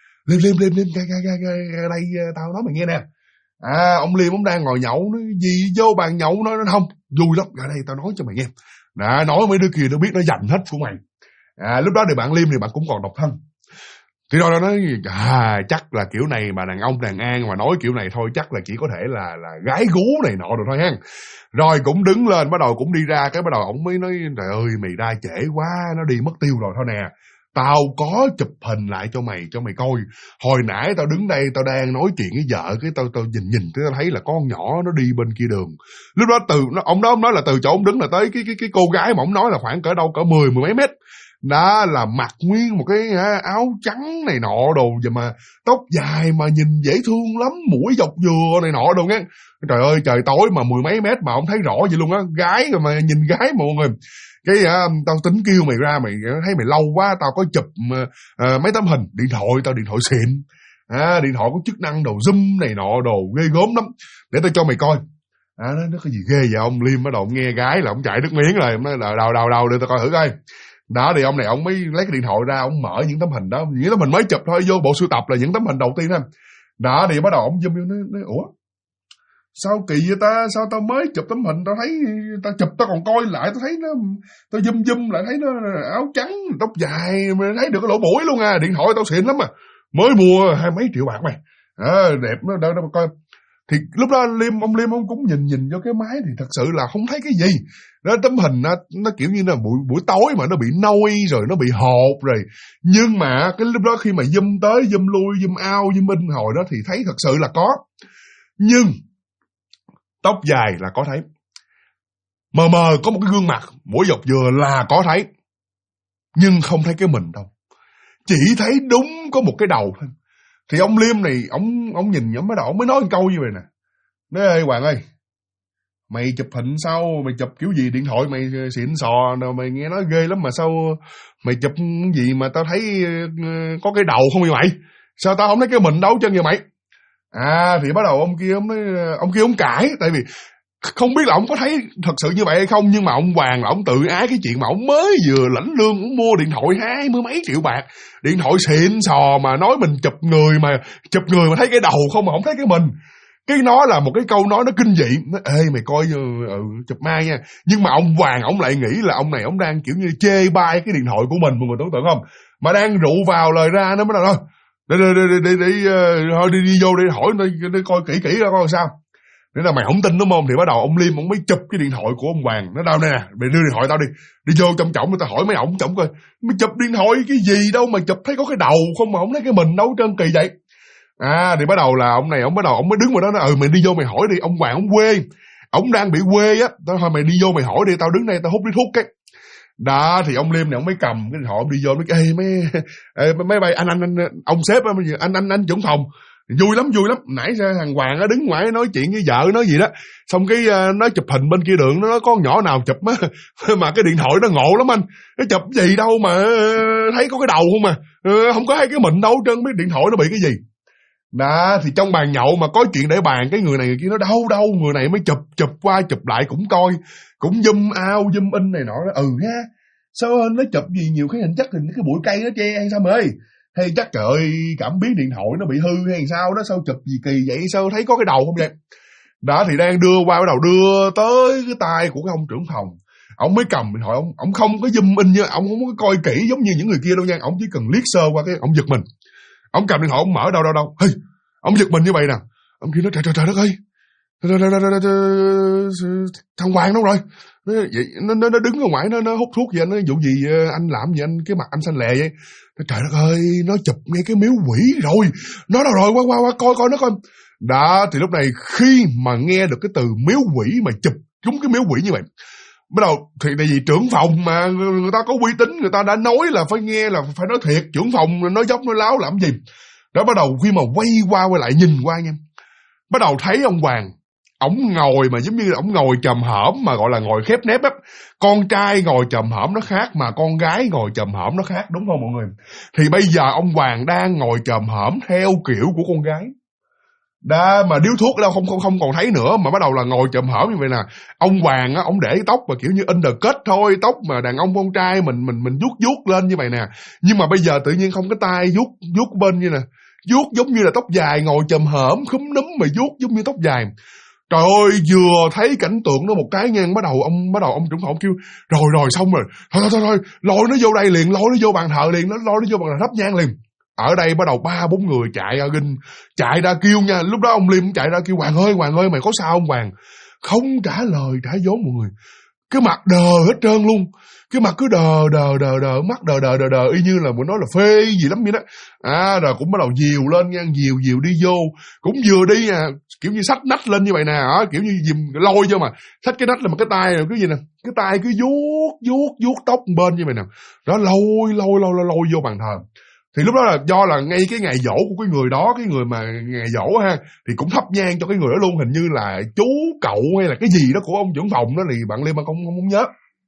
ra đây tao nói mày nghe nè. Ông Liêm ông đang ngồi nhậu, nói gì vô bàn nhậu, nói nó không vui lắm, ra đây tao nói cho mày nghe. Nói mấy đứa kia nó biết nó giành hết của mày. Lúc đó thì bạn Liêm thì bạn cũng còn độc thân. Thì rồi nó nói chắc là kiểu này mà đàn ông đàn an mà nói kiểu này thôi chắc là chỉ có thể là gái gú này nọ rồi thôi ha. Rồi cũng đứng lên bắt đầu cũng đi ra, cái bắt đầu ổng mới nói trời ơi mày ra trễ quá, nó đi mất tiêu rồi thôi nè. Tao có chụp hình lại cho mày coi. Hồi nãy tao đứng đây tao đang nói chuyện với vợ, cái tao nhìn tao thấy là con nhỏ nó đi bên kia đường. Lúc đó ông nói là từ chỗ ông đứng là tới cái cô gái mà ông nói là khoảng cỡ đâu cỡ 10 mấy mét. Đó là mặc nguyên một cái áo trắng này nọ đồ, vậy mà tóc dài mà nhìn dễ thương lắm, mũi dọc dừa này nọ đồ nghe. Trời ơi trời tối mà 10 mấy mét mà ông thấy rõ vậy luôn á, gái rồi mà nhìn gái mà mọi người. Cái tao tính kêu mày ra, mày thấy mày lâu quá, tao có chụp mấy tấm hình, điện thoại xịn, điện thoại có chức năng đồ zoom này nọ đồ ghê gớm lắm, để tao cho mày coi. Nó có gì ghê vậy? Ông Liêm bắt đầu nghe gái là ông chạy nước miếng rồi, ông nói là đầu để tao coi thử coi. Đó thì ông này ông mới lấy cái điện thoại ra, ông mở những tấm hình đó, những tấm hình mới chụp thôi, vô bộ sưu tập là những tấm hình đầu tiên thôi. Đó thì bắt đầu ông zoom vô, nói ủa sao kỳ vậy ta, sao tao mới chụp tấm hình tao thấy, tao chụp tao còn coi lại tao thấy nó, tao zoom lại thấy nó áo trắng tóc dài mà thấy được cái lỗ mũi luôn điện thoại tao xịn lắm mà, mới mua 20 mấy triệu bạc mày, đẹp nó đâu coi. Thì lúc đó ông Liêm ông cũng nhìn vô cái máy thì thật sự là không thấy cái gì. Đó, tấm hình nó kiểu như là buổi tối mà nó bị nôi rồi, nó bị hột rồi. Nhưng mà cái lúc đó khi mà zoom tới, zoom lui, zoom out, zoom in hồi đó thì thấy thật sự là có. Nhưng tóc dài là có thấy. Mờ mờ có một cái gương mặt, mỗi dọc dừa là có thấy. Nhưng không thấy cái mình đâu. Chỉ thấy đúng có một cái đầu thôi. Thì ông Liêm này, ông nhìn ông mới đầu, ông mới nói một câu như vậy nè. Nói ơi Hoàng ơi, mày chụp hình sao, mày chụp kiểu gì, điện thoại mày xịn sò, mày nghe nói ghê lắm mà sao mày chụp gì mà tao thấy có cái đầu không vậy mày? Sao tao không thấy cái mình đâu chân vậy mày? Thì bắt đầu ông kia ông cãi, tại vì không biết là ông có thấy thật sự như vậy hay không, nhưng mà ông Hoàng là ông tự ái cái chuyện mà ông mới vừa lãnh lương, ông mua điện thoại 20 mấy triệu bạc, điện thoại xịn sò mà nói mình chụp người mà thấy cái đầu không mà không thấy cái mình. Cái nó là một cái câu nói nó kinh dị. Nó, ê mày coi chụp mai nha. Nhưng mà ông Hoàng ông lại nghĩ là ông này ông đang kiểu như chê bai cái điện thoại của mình, mọi người tưởng tượng không? Mà đang rượu vào lời ra nó mới nói đi vô đi hỏi đi coi kỹ ra coi sao. Nên là mày không tin đúng không? Thì bắt đầu ông Liêm ông mới chụp cái điện thoại của ông Hoàng. Nó đâu nè, mày đưa điện thoại tao đi vô trong trọng người ta hỏi mấy ổng trọng coi. Mày chụp điện thoại cái gì đâu mà chụp thấy có cái đầu không mà không thấy cái mình đâu, trơn kỳ vậy. Thì bắt đầu là ông này ông mới đứng vào đó nói mày đi vô mày hỏi đi, ông Hoàng ông quê, ông đang bị quê á, thôi mày đi vô mày hỏi đi, tao đứng đây tao hút điếu thuốc cái. Đó thì ông Liêm này ông mới cầm cái điện thoại ông đi vô, nói mấy bay anh ông sếp anh trưởng phòng vui lắm, nãy ra thằng Hoàng nó đứng ngoài nói chuyện với vợ nói gì đó, xong cái nó chụp hình bên kia đường, nó nói có nhỏ nào chụp á mà cái điện thoại nó ngộ lắm anh, nó chụp gì đâu mà thấy có cái đầu không mà không có thấy cái mình đâu trơn, biết điện thoại nó bị cái gì. Đó thì trong bàn nhậu mà có chuyện để bàn, cái người này người kia nó đâu người này mới chụp qua chụp lại cũng coi, cũng zoom out zoom in này nọ. Ha sao nó chụp gì nhiều cái hình, chắc hình cái bụi cây nó che hay sao mày ơi, hay chắc trời ơi cảm biến điện thoại nó bị hư hay sao đó, sao chụp gì kỳ vậy, sao thấy có cái đầu không vậy. Đó thì đang đưa qua, bắt đầu đưa tới cái tay của cái ông trưởng phòng, ông mới cầm điện thoại, ông không có zoom in như, ông không có coi kỹ giống như những người kia đâu nha, ông chỉ cần liếc sơ qua cái ông giật mình. Ông cầm điện thoại ông mở đâu hey, ông giật mình như vậy nè. Ông kia nói trời đất ơi, thằng Hoàng đâu rồi? Nó đứng ở ngoài nó hút thuốc vậy, nó vụ gì anh làm gì anh, cái mặt anh xanh lè vậy. Trời đất ơi, nó chụp ngay cái miếu quỷ rồi, nó đâu rồi, qua coi nó coi. Đó thì lúc này khi mà nghe được cái từ miếu quỷ mà chụp trúng cái miếu quỷ như vậy, bắt đầu thì tại vì trưởng phòng mà người ta có uy tín, người ta đã nói là phải nghe là phải nói thiệt, trưởng phòng nói dốc nói láo làm gì. Đó bắt đầu khi mà quay lại nhìn qua nha, bắt đầu thấy ông Hoàng ổng ngồi mà giống như ổng ngồi chồm hổm, mà gọi là ngồi khép nép á. Con trai ngồi chồm hổm nó khác, mà con gái ngồi chồm hổm nó khác, đúng không mọi người? Thì bây giờ ông Hoàng đang ngồi chồm hổm theo kiểu của con gái. Đó mà điếu thuốc đâu không còn thấy nữa, mà bắt đầu là ngồi chồm hổm như vậy nè. Ông Hoàng á, ông để tóc mà kiểu như undercut thôi, tóc mà đàn ông con trai mình vuốt lên như vậy nè. Nhưng mà bây giờ tự nhiên không có tay vuốt bên như nè, vuốt giống như là tóc dài, ngồi chồm hổm khúm núm mà vuốt giống như tóc dài. Trời ơi, vừa thấy cảnh tượng đó một cái ngang, bắt đầu ông trưởng phòng kêu rồi xong rồi, thôi lôi nó vô đây liền, lôi nó vô bàn thờ liền, lôi nó vô bàn thờ thắp nhang liền. Ở đây bắt đầu 3-4 người chạy ra kêu nha. Lúc đó ông Liêm chạy ra kêu Hoàng ơi mày có sao không Hoàng? Không trả lời trả vốn mọi người, cái mặt đờ hết trơn luôn, cái mặt cứ đờ mắt đờ y như là muốn nói là phê gì lắm vậy đó. Rồi cũng bắt đầu dìu lên nha, dìu đi vô, cũng vừa đi kiểu như xách nách lên như vậy nè, kiểu như dìm lôi vô mà xách cái nách là một cái tay cái gì nè, cái tay cứ vuốt tóc bên như vậy nè. Đó lôi vô bàn thờ. Thì lúc đó là do là ngay cái ngày giỗ của cái người đó, cái người mà ngày giỗ ha, thì cũng thắp nhang cho cái người đó luôn, hình như là chú cậu hay là cái gì đó của ông trưởng phòng đó, thì bạn Liêm không nhớ.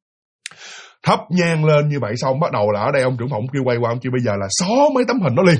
Thắp nhang lên như vậy xong, bắt đầu là ở đây ông trưởng phòng kêu quay qua, ông kêu bây giờ là xóa mấy tấm hình đó liền,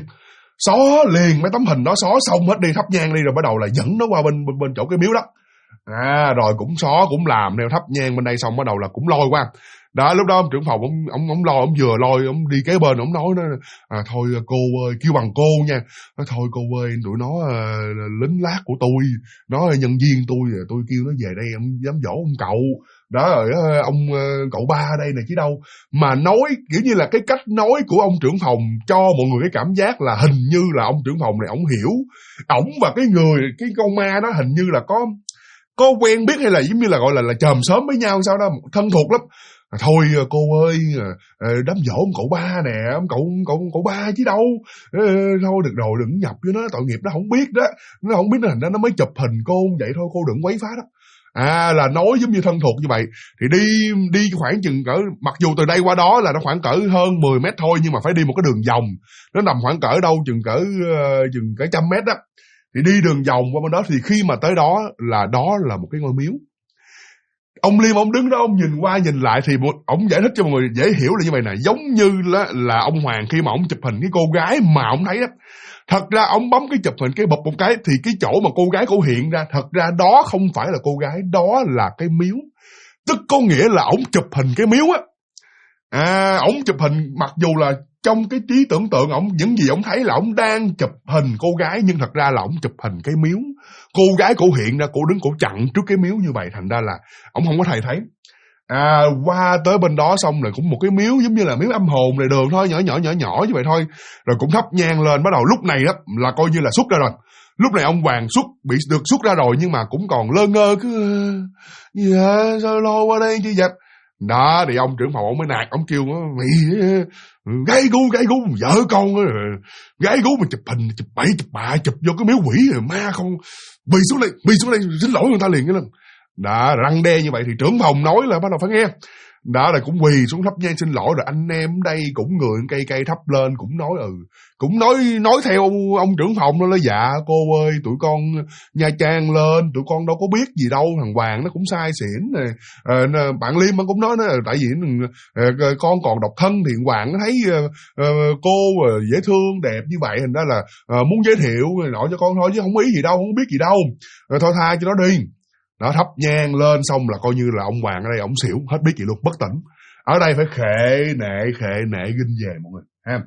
mấy tấm hình đó, xóa xong hết đi, thắp nhang đi, rồi bắt đầu là dẫn nó qua bên chỗ cái miếu đó. Rồi cũng xóa cũng làm neo thắp nhang bên đây xong, bắt đầu là cũng lôi qua. Đó, lúc đó ông trưởng phòng ông lo, ông vừa lôi ông đi kế bên, ông nói nó thôi cô ơi, kêu bằng cô nha, nói thôi cô ơi, tụi nó lính lát của tôi, nó nhân viên tôi kêu nó về đây, ông dám dỗ ông cậu. Đó rồi ông cậu ba đây này chứ đâu. Mà nói kiểu như là cái cách nói của ông trưởng phòng cho mọi người cái cảm giác là hình như là ông trưởng phòng này ông hiểu, ổng và cái con ma đó hình như là có quen biết, hay là giống như là gọi là chòm xóm với nhau sao đó, thân thuộc lắm. Thôi cô ơi, đám dỗ ông cậu ba nè, ông cậu ba chứ đâu. Thôi được rồi, đừng nhập với nó, tội nghiệp nó không biết đó, nó không biết nó thành ra nó mới chụp hình cô vậy thôi, cô đừng quấy phá đó. Là nói giống như thân thuộc như vậy. Thì đi khoảng chừng cỡ, mặc dù từ đây qua đó là nó khoảng cỡ hơn 10 mét thôi, nhưng mà phải đi một cái đường vòng, nó nằm khoảng cỡ đâu chừng cỡ 100 mét đó. Thì đi đường vòng qua bên đó, thì khi mà tới đó là một cái ngôi miếu. Ông Liêm ông đứng đó, ông nhìn qua nhìn lại, thì ông giải thích cho mọi người dễ hiểu là như vậy nè, giống như là ông Hoàng khi mà ông chụp hình cái cô gái mà ông thấy đó, thật ra ông bấm cái chụp hình cái bụp một cái, thì cái chỗ mà cô gái cổ hiện ra, thật ra đó không phải là cô gái, đó là cái miếu. Tức có nghĩa là ông chụp hình cái miếu á. Ông chụp hình, mặc dù là trong cái trí tưởng tượng ông, những gì ông thấy là ông đang chụp hình cô gái, nhưng thật ra là ông chụp hình cái miếu. Cô gái cổ hiện ra, cổ đứng cổ chặn trước cái miếu như vậy, thành ra là ông không có thầy thấy. Qua tới bên đó xong rồi cũng một cái miếu giống như là miếu âm hồn này đường thôi, nhỏ như vậy thôi. Rồi cũng thắp nhang lên, bắt đầu lúc này đó là coi như là xuất ra rồi. Lúc này ông Hoàng bị được xuất ra rồi, nhưng mà cũng còn lơ ngơ, cứ dạ sao lo qua đây chứ vậy. Đó thì ông trưởng phòng ông mới nạt, ông kêu mày gái gú vợ con gái gú mà chụp hình chụp bậy chụp bạ, chụp vô cái miếu quỷ rồi ma không, bị xuống đây xin lỗi người ta liền cái lần. Đó, răng đe như vậy thì trưởng phòng nói là bắt đầu phải nghe. Đó là cũng quỳ xuống thắp nhang xin lỗi, rồi anh em đây cũng người cây thắp lên, cũng nói cũng nói theo ông trưởng phòng đó là dạ cô ơi, tụi con Nha Trang lên, tụi con đâu có biết gì đâu, thằng Hoàng nó cũng sai xỉn nè. Bạn Liêm cũng nói tại vì con còn độc thân thì Hoàng nó thấy cô dễ thương đẹp như vậy, thành ra là muốn giới thiệu nọ cho con thôi, chứ không ý gì đâu, không biết gì đâu, thôi tha cho nó đi. Đó, thắp nhang lên xong là coi như là ông Hoàng ở đây ổng xỉu hết biết gì luôn, bất tỉnh. Ở đây phải khệ nệ ginh về mọi người ha.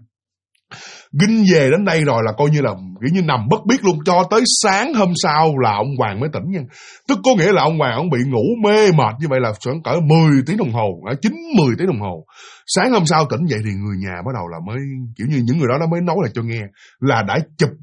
Ginh về đến đây rồi là coi như là kiểu như nằm bất biết luôn, cho tới sáng hôm sau là ông Hoàng mới tỉnh nha. Tức có nghĩa là ông Hoàng ông bị ngủ mê mệt như vậy là khoảng cỡ 10 tiếng đồng hồ, 9-10 tiếng đồng hồ. Sáng hôm sau tỉnh dậy thì người nhà bắt đầu là mới kiểu như những người đó nó mới nói lại cho nghe là đã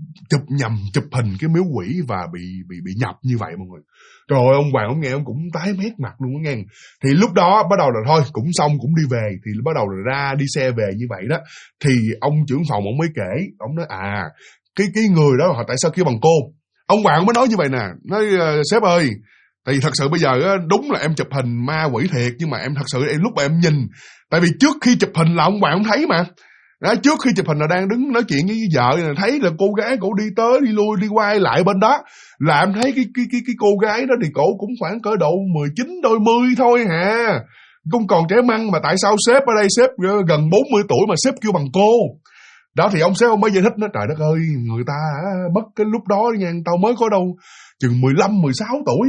chụp hình cái miếu quỷ và bị nhập như vậy mọi người. Rồi ông Hoàng ông nghe ông cũng tái mét mặt luôn á nghe. Thì lúc đó bắt đầu là thôi cũng xong cũng đi về, thì bắt đầu là ra đi xe về như vậy đó. Thì ông trưởng phòng ông mới kể, ông nói cái người đó họ tại sao kêu bằng cô. Ông Hoàng mới nói như vậy nè, nói sếp ơi, tại vì thật sự bây giờ đúng là em chụp hình ma quỷ thiệt, nhưng mà em thật sự lúc mà em nhìn, tại vì trước khi chụp hình là ông Hoàng ông thấy mà. Đó, trước khi chụp hình là đang đứng nói chuyện với vợ, thấy là cô gái cổ đi tới đi lui đi quay lại bên đó, là em thấy cái cô gái đó thì cổ cũng khoảng cỡ độ 19 đôi 10 thôi hả, cũng còn trẻ măng, mà tại sao sếp ở đây sếp gần 40 tuổi mà sếp kêu bằng cô. Đó thì ông sếp ông mới giải thích, nói trời đất ơi, người ta mất cái lúc đó nha, tao mới có đâu chừng 15-16 tuổi,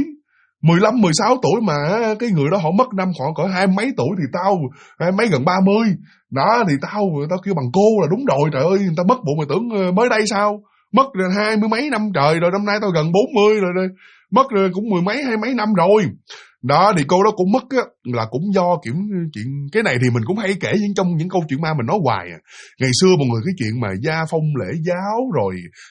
15-16 tuổi mà cái người đó họ mất năm khoảng cỡ 20 mấy tuổi, thì tao 20 mấy gần 30. Đó thì tao kêu bằng cô là đúng rồi, trời ơi, người ta mất bộ mày tưởng mới đây sao, mất 20 mấy năm trời rồi, năm nay tao gần 40 rồi, mất rồi cũng 10 mấy 20 mấy năm rồi. Đó thì cô đó cũng mất á, là cũng do kiểu chuyện cái này thì mình cũng hay kể trong những câu chuyện ma mình nói hoài Ngày xưa mọi người cái chuyện mà gia phong lễ giáo rồi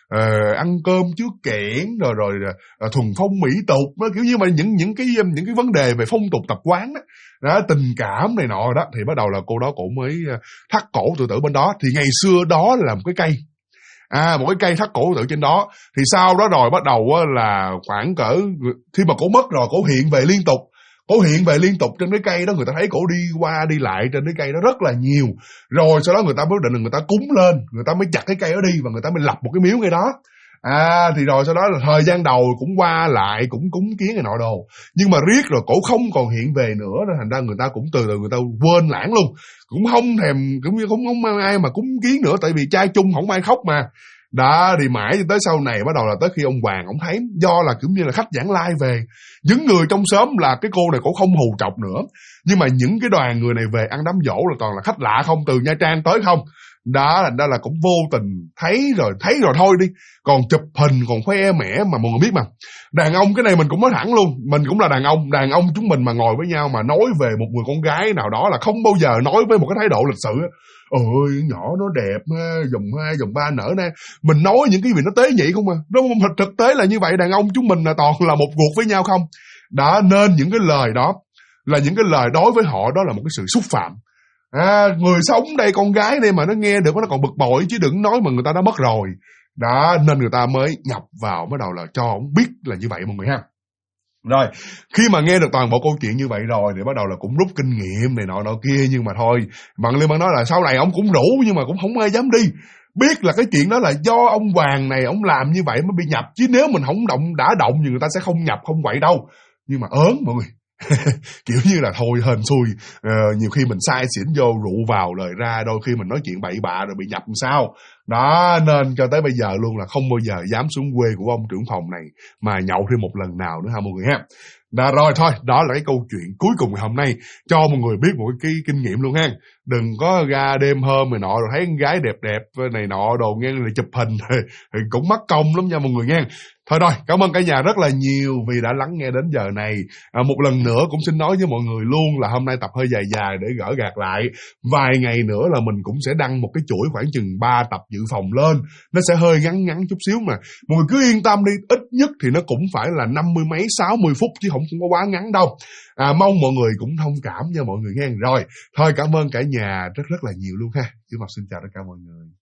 ăn cơm trước kẽn rồi thuần phong mỹ tục đó, kiểu như mà những cái vấn đề về phong tục tập quán đó, tình cảm này nọ đó, thì bắt đầu là cô đó cũng mới thắt cổ tự tử bên đó. Thì ngày xưa đó là một cái cây, một cái cây thắt cổ tự trên đó. Thì sau đó rồi bắt đầu là khoảng cỡ khi mà cổ mất rồi, cổ hiện về liên tục trên cái cây đó, người ta thấy cổ đi qua đi lại trên cái cây đó rất là nhiều. Rồi sau đó người ta quyết định là người ta cúng lên, người ta mới chặt cái cây đó đi và người ta mới lập một cái miếu ngay đó. Thì rồi sau đó là thời gian đầu cũng qua lại, cũng cúng kiến này nọ đồ, nhưng mà riết rồi cổ không còn hiện về nữa, nên thành ra người ta cũng từ từ người ta quên lãng luôn, cũng không thèm, cũng như không ai mà cúng kiến nữa, tại vì trai chung không ai khóc mà. Đã đi mãi tới sau này bắt đầu là tới khi ông Hoàng ông thấy, do là kiểu như là khách vãng lai về, những người trong xóm là cái cô này cũng không hù trọc nữa, nhưng mà những cái đoàn người này về ăn đám giỗ là toàn là khách lạ không, từ Nha Trang tới không. Đó là cũng vô tình thấy rồi thôi đi, còn chụp hình còn khoe mẽ. Mà mọi người biết mà, đàn ông, cái này mình cũng nói thẳng luôn, mình cũng là đàn ông chúng mình mà ngồi với nhau mà nói về một người con gái nào đó là không bao giờ nói với một cái thái độ lịch sự. Ôi nhỏ nó đẹp ha, vòng 2 vòng 3 nở nè, mình nói những cái gì nó tế nhị không à, đúng không? Thực tế là như vậy, đàn ông chúng mình là toàn là một ruột với nhau không. Đã nên những cái lời đó là những cái lời đối với họ đó là một cái sự xúc phạm. Người sống đây, con gái đây mà nó nghe được nó còn bực bội, chứ đừng nói mà người ta đã mất rồi. Đó, nên người ta mới nhập vào, bắt đầu là cho ông biết là như vậy mọi người ha. Rồi, khi mà nghe được toàn bộ câu chuyện như vậy rồi thì bắt đầu là cũng rút kinh nghiệm này nọ kia, nhưng mà thôi, bạn Liên Bang nói là sau này ông cũng rủ nhưng mà cũng không ai dám đi. Biết là cái chuyện đó là do ông Hoàng này ông làm như vậy mới bị nhập, chứ nếu mình không đã động thì người ta sẽ không nhập không quậy đâu. Nhưng mà ớn mọi người. Kiểu như là thôi hên xui, nhiều khi mình sai xỉn vô rượu vào lời ra, đôi khi mình nói chuyện bậy bạ rồi bị nhập làm sao. Đó, nên cho tới bây giờ luôn là không bao giờ dám xuống quê của ông trưởng phòng này mà nhậu thêm một lần nào nữa ha mọi người ha. Đó, rồi thôi, đó là cái câu chuyện cuối cùng ngày hôm nay, cho mọi người biết một cái kinh nghiệm luôn ha. Đừng có ra đêm hôm này nọ rồi thấy con gái đẹp đẹp này nọ đồ nghe là chụp hình thì cũng mất công lắm nha mọi người nha. Thôi rồi, cảm ơn cả nhà rất là nhiều vì đã lắng nghe đến giờ này. Một lần nữa cũng xin nói với mọi người luôn là hôm nay tập hơi dài để gỡ gạc lại. Vài ngày nữa là mình cũng sẽ đăng một cái chuỗi khoảng chừng 3 tập dự phòng lên. Nó sẽ hơi ngắn chút xíu mà. Mọi người cứ yên tâm đi, ít nhất thì nó cũng phải là 50 mấy 60 phút chứ không có quá ngắn đâu. Mong mọi người cũng thông cảm nha mọi người nghe. Rồi, thôi cảm ơn cả nhà rất là nhiều luôn ha. Chú Ngọc xin chào tất cả mọi người.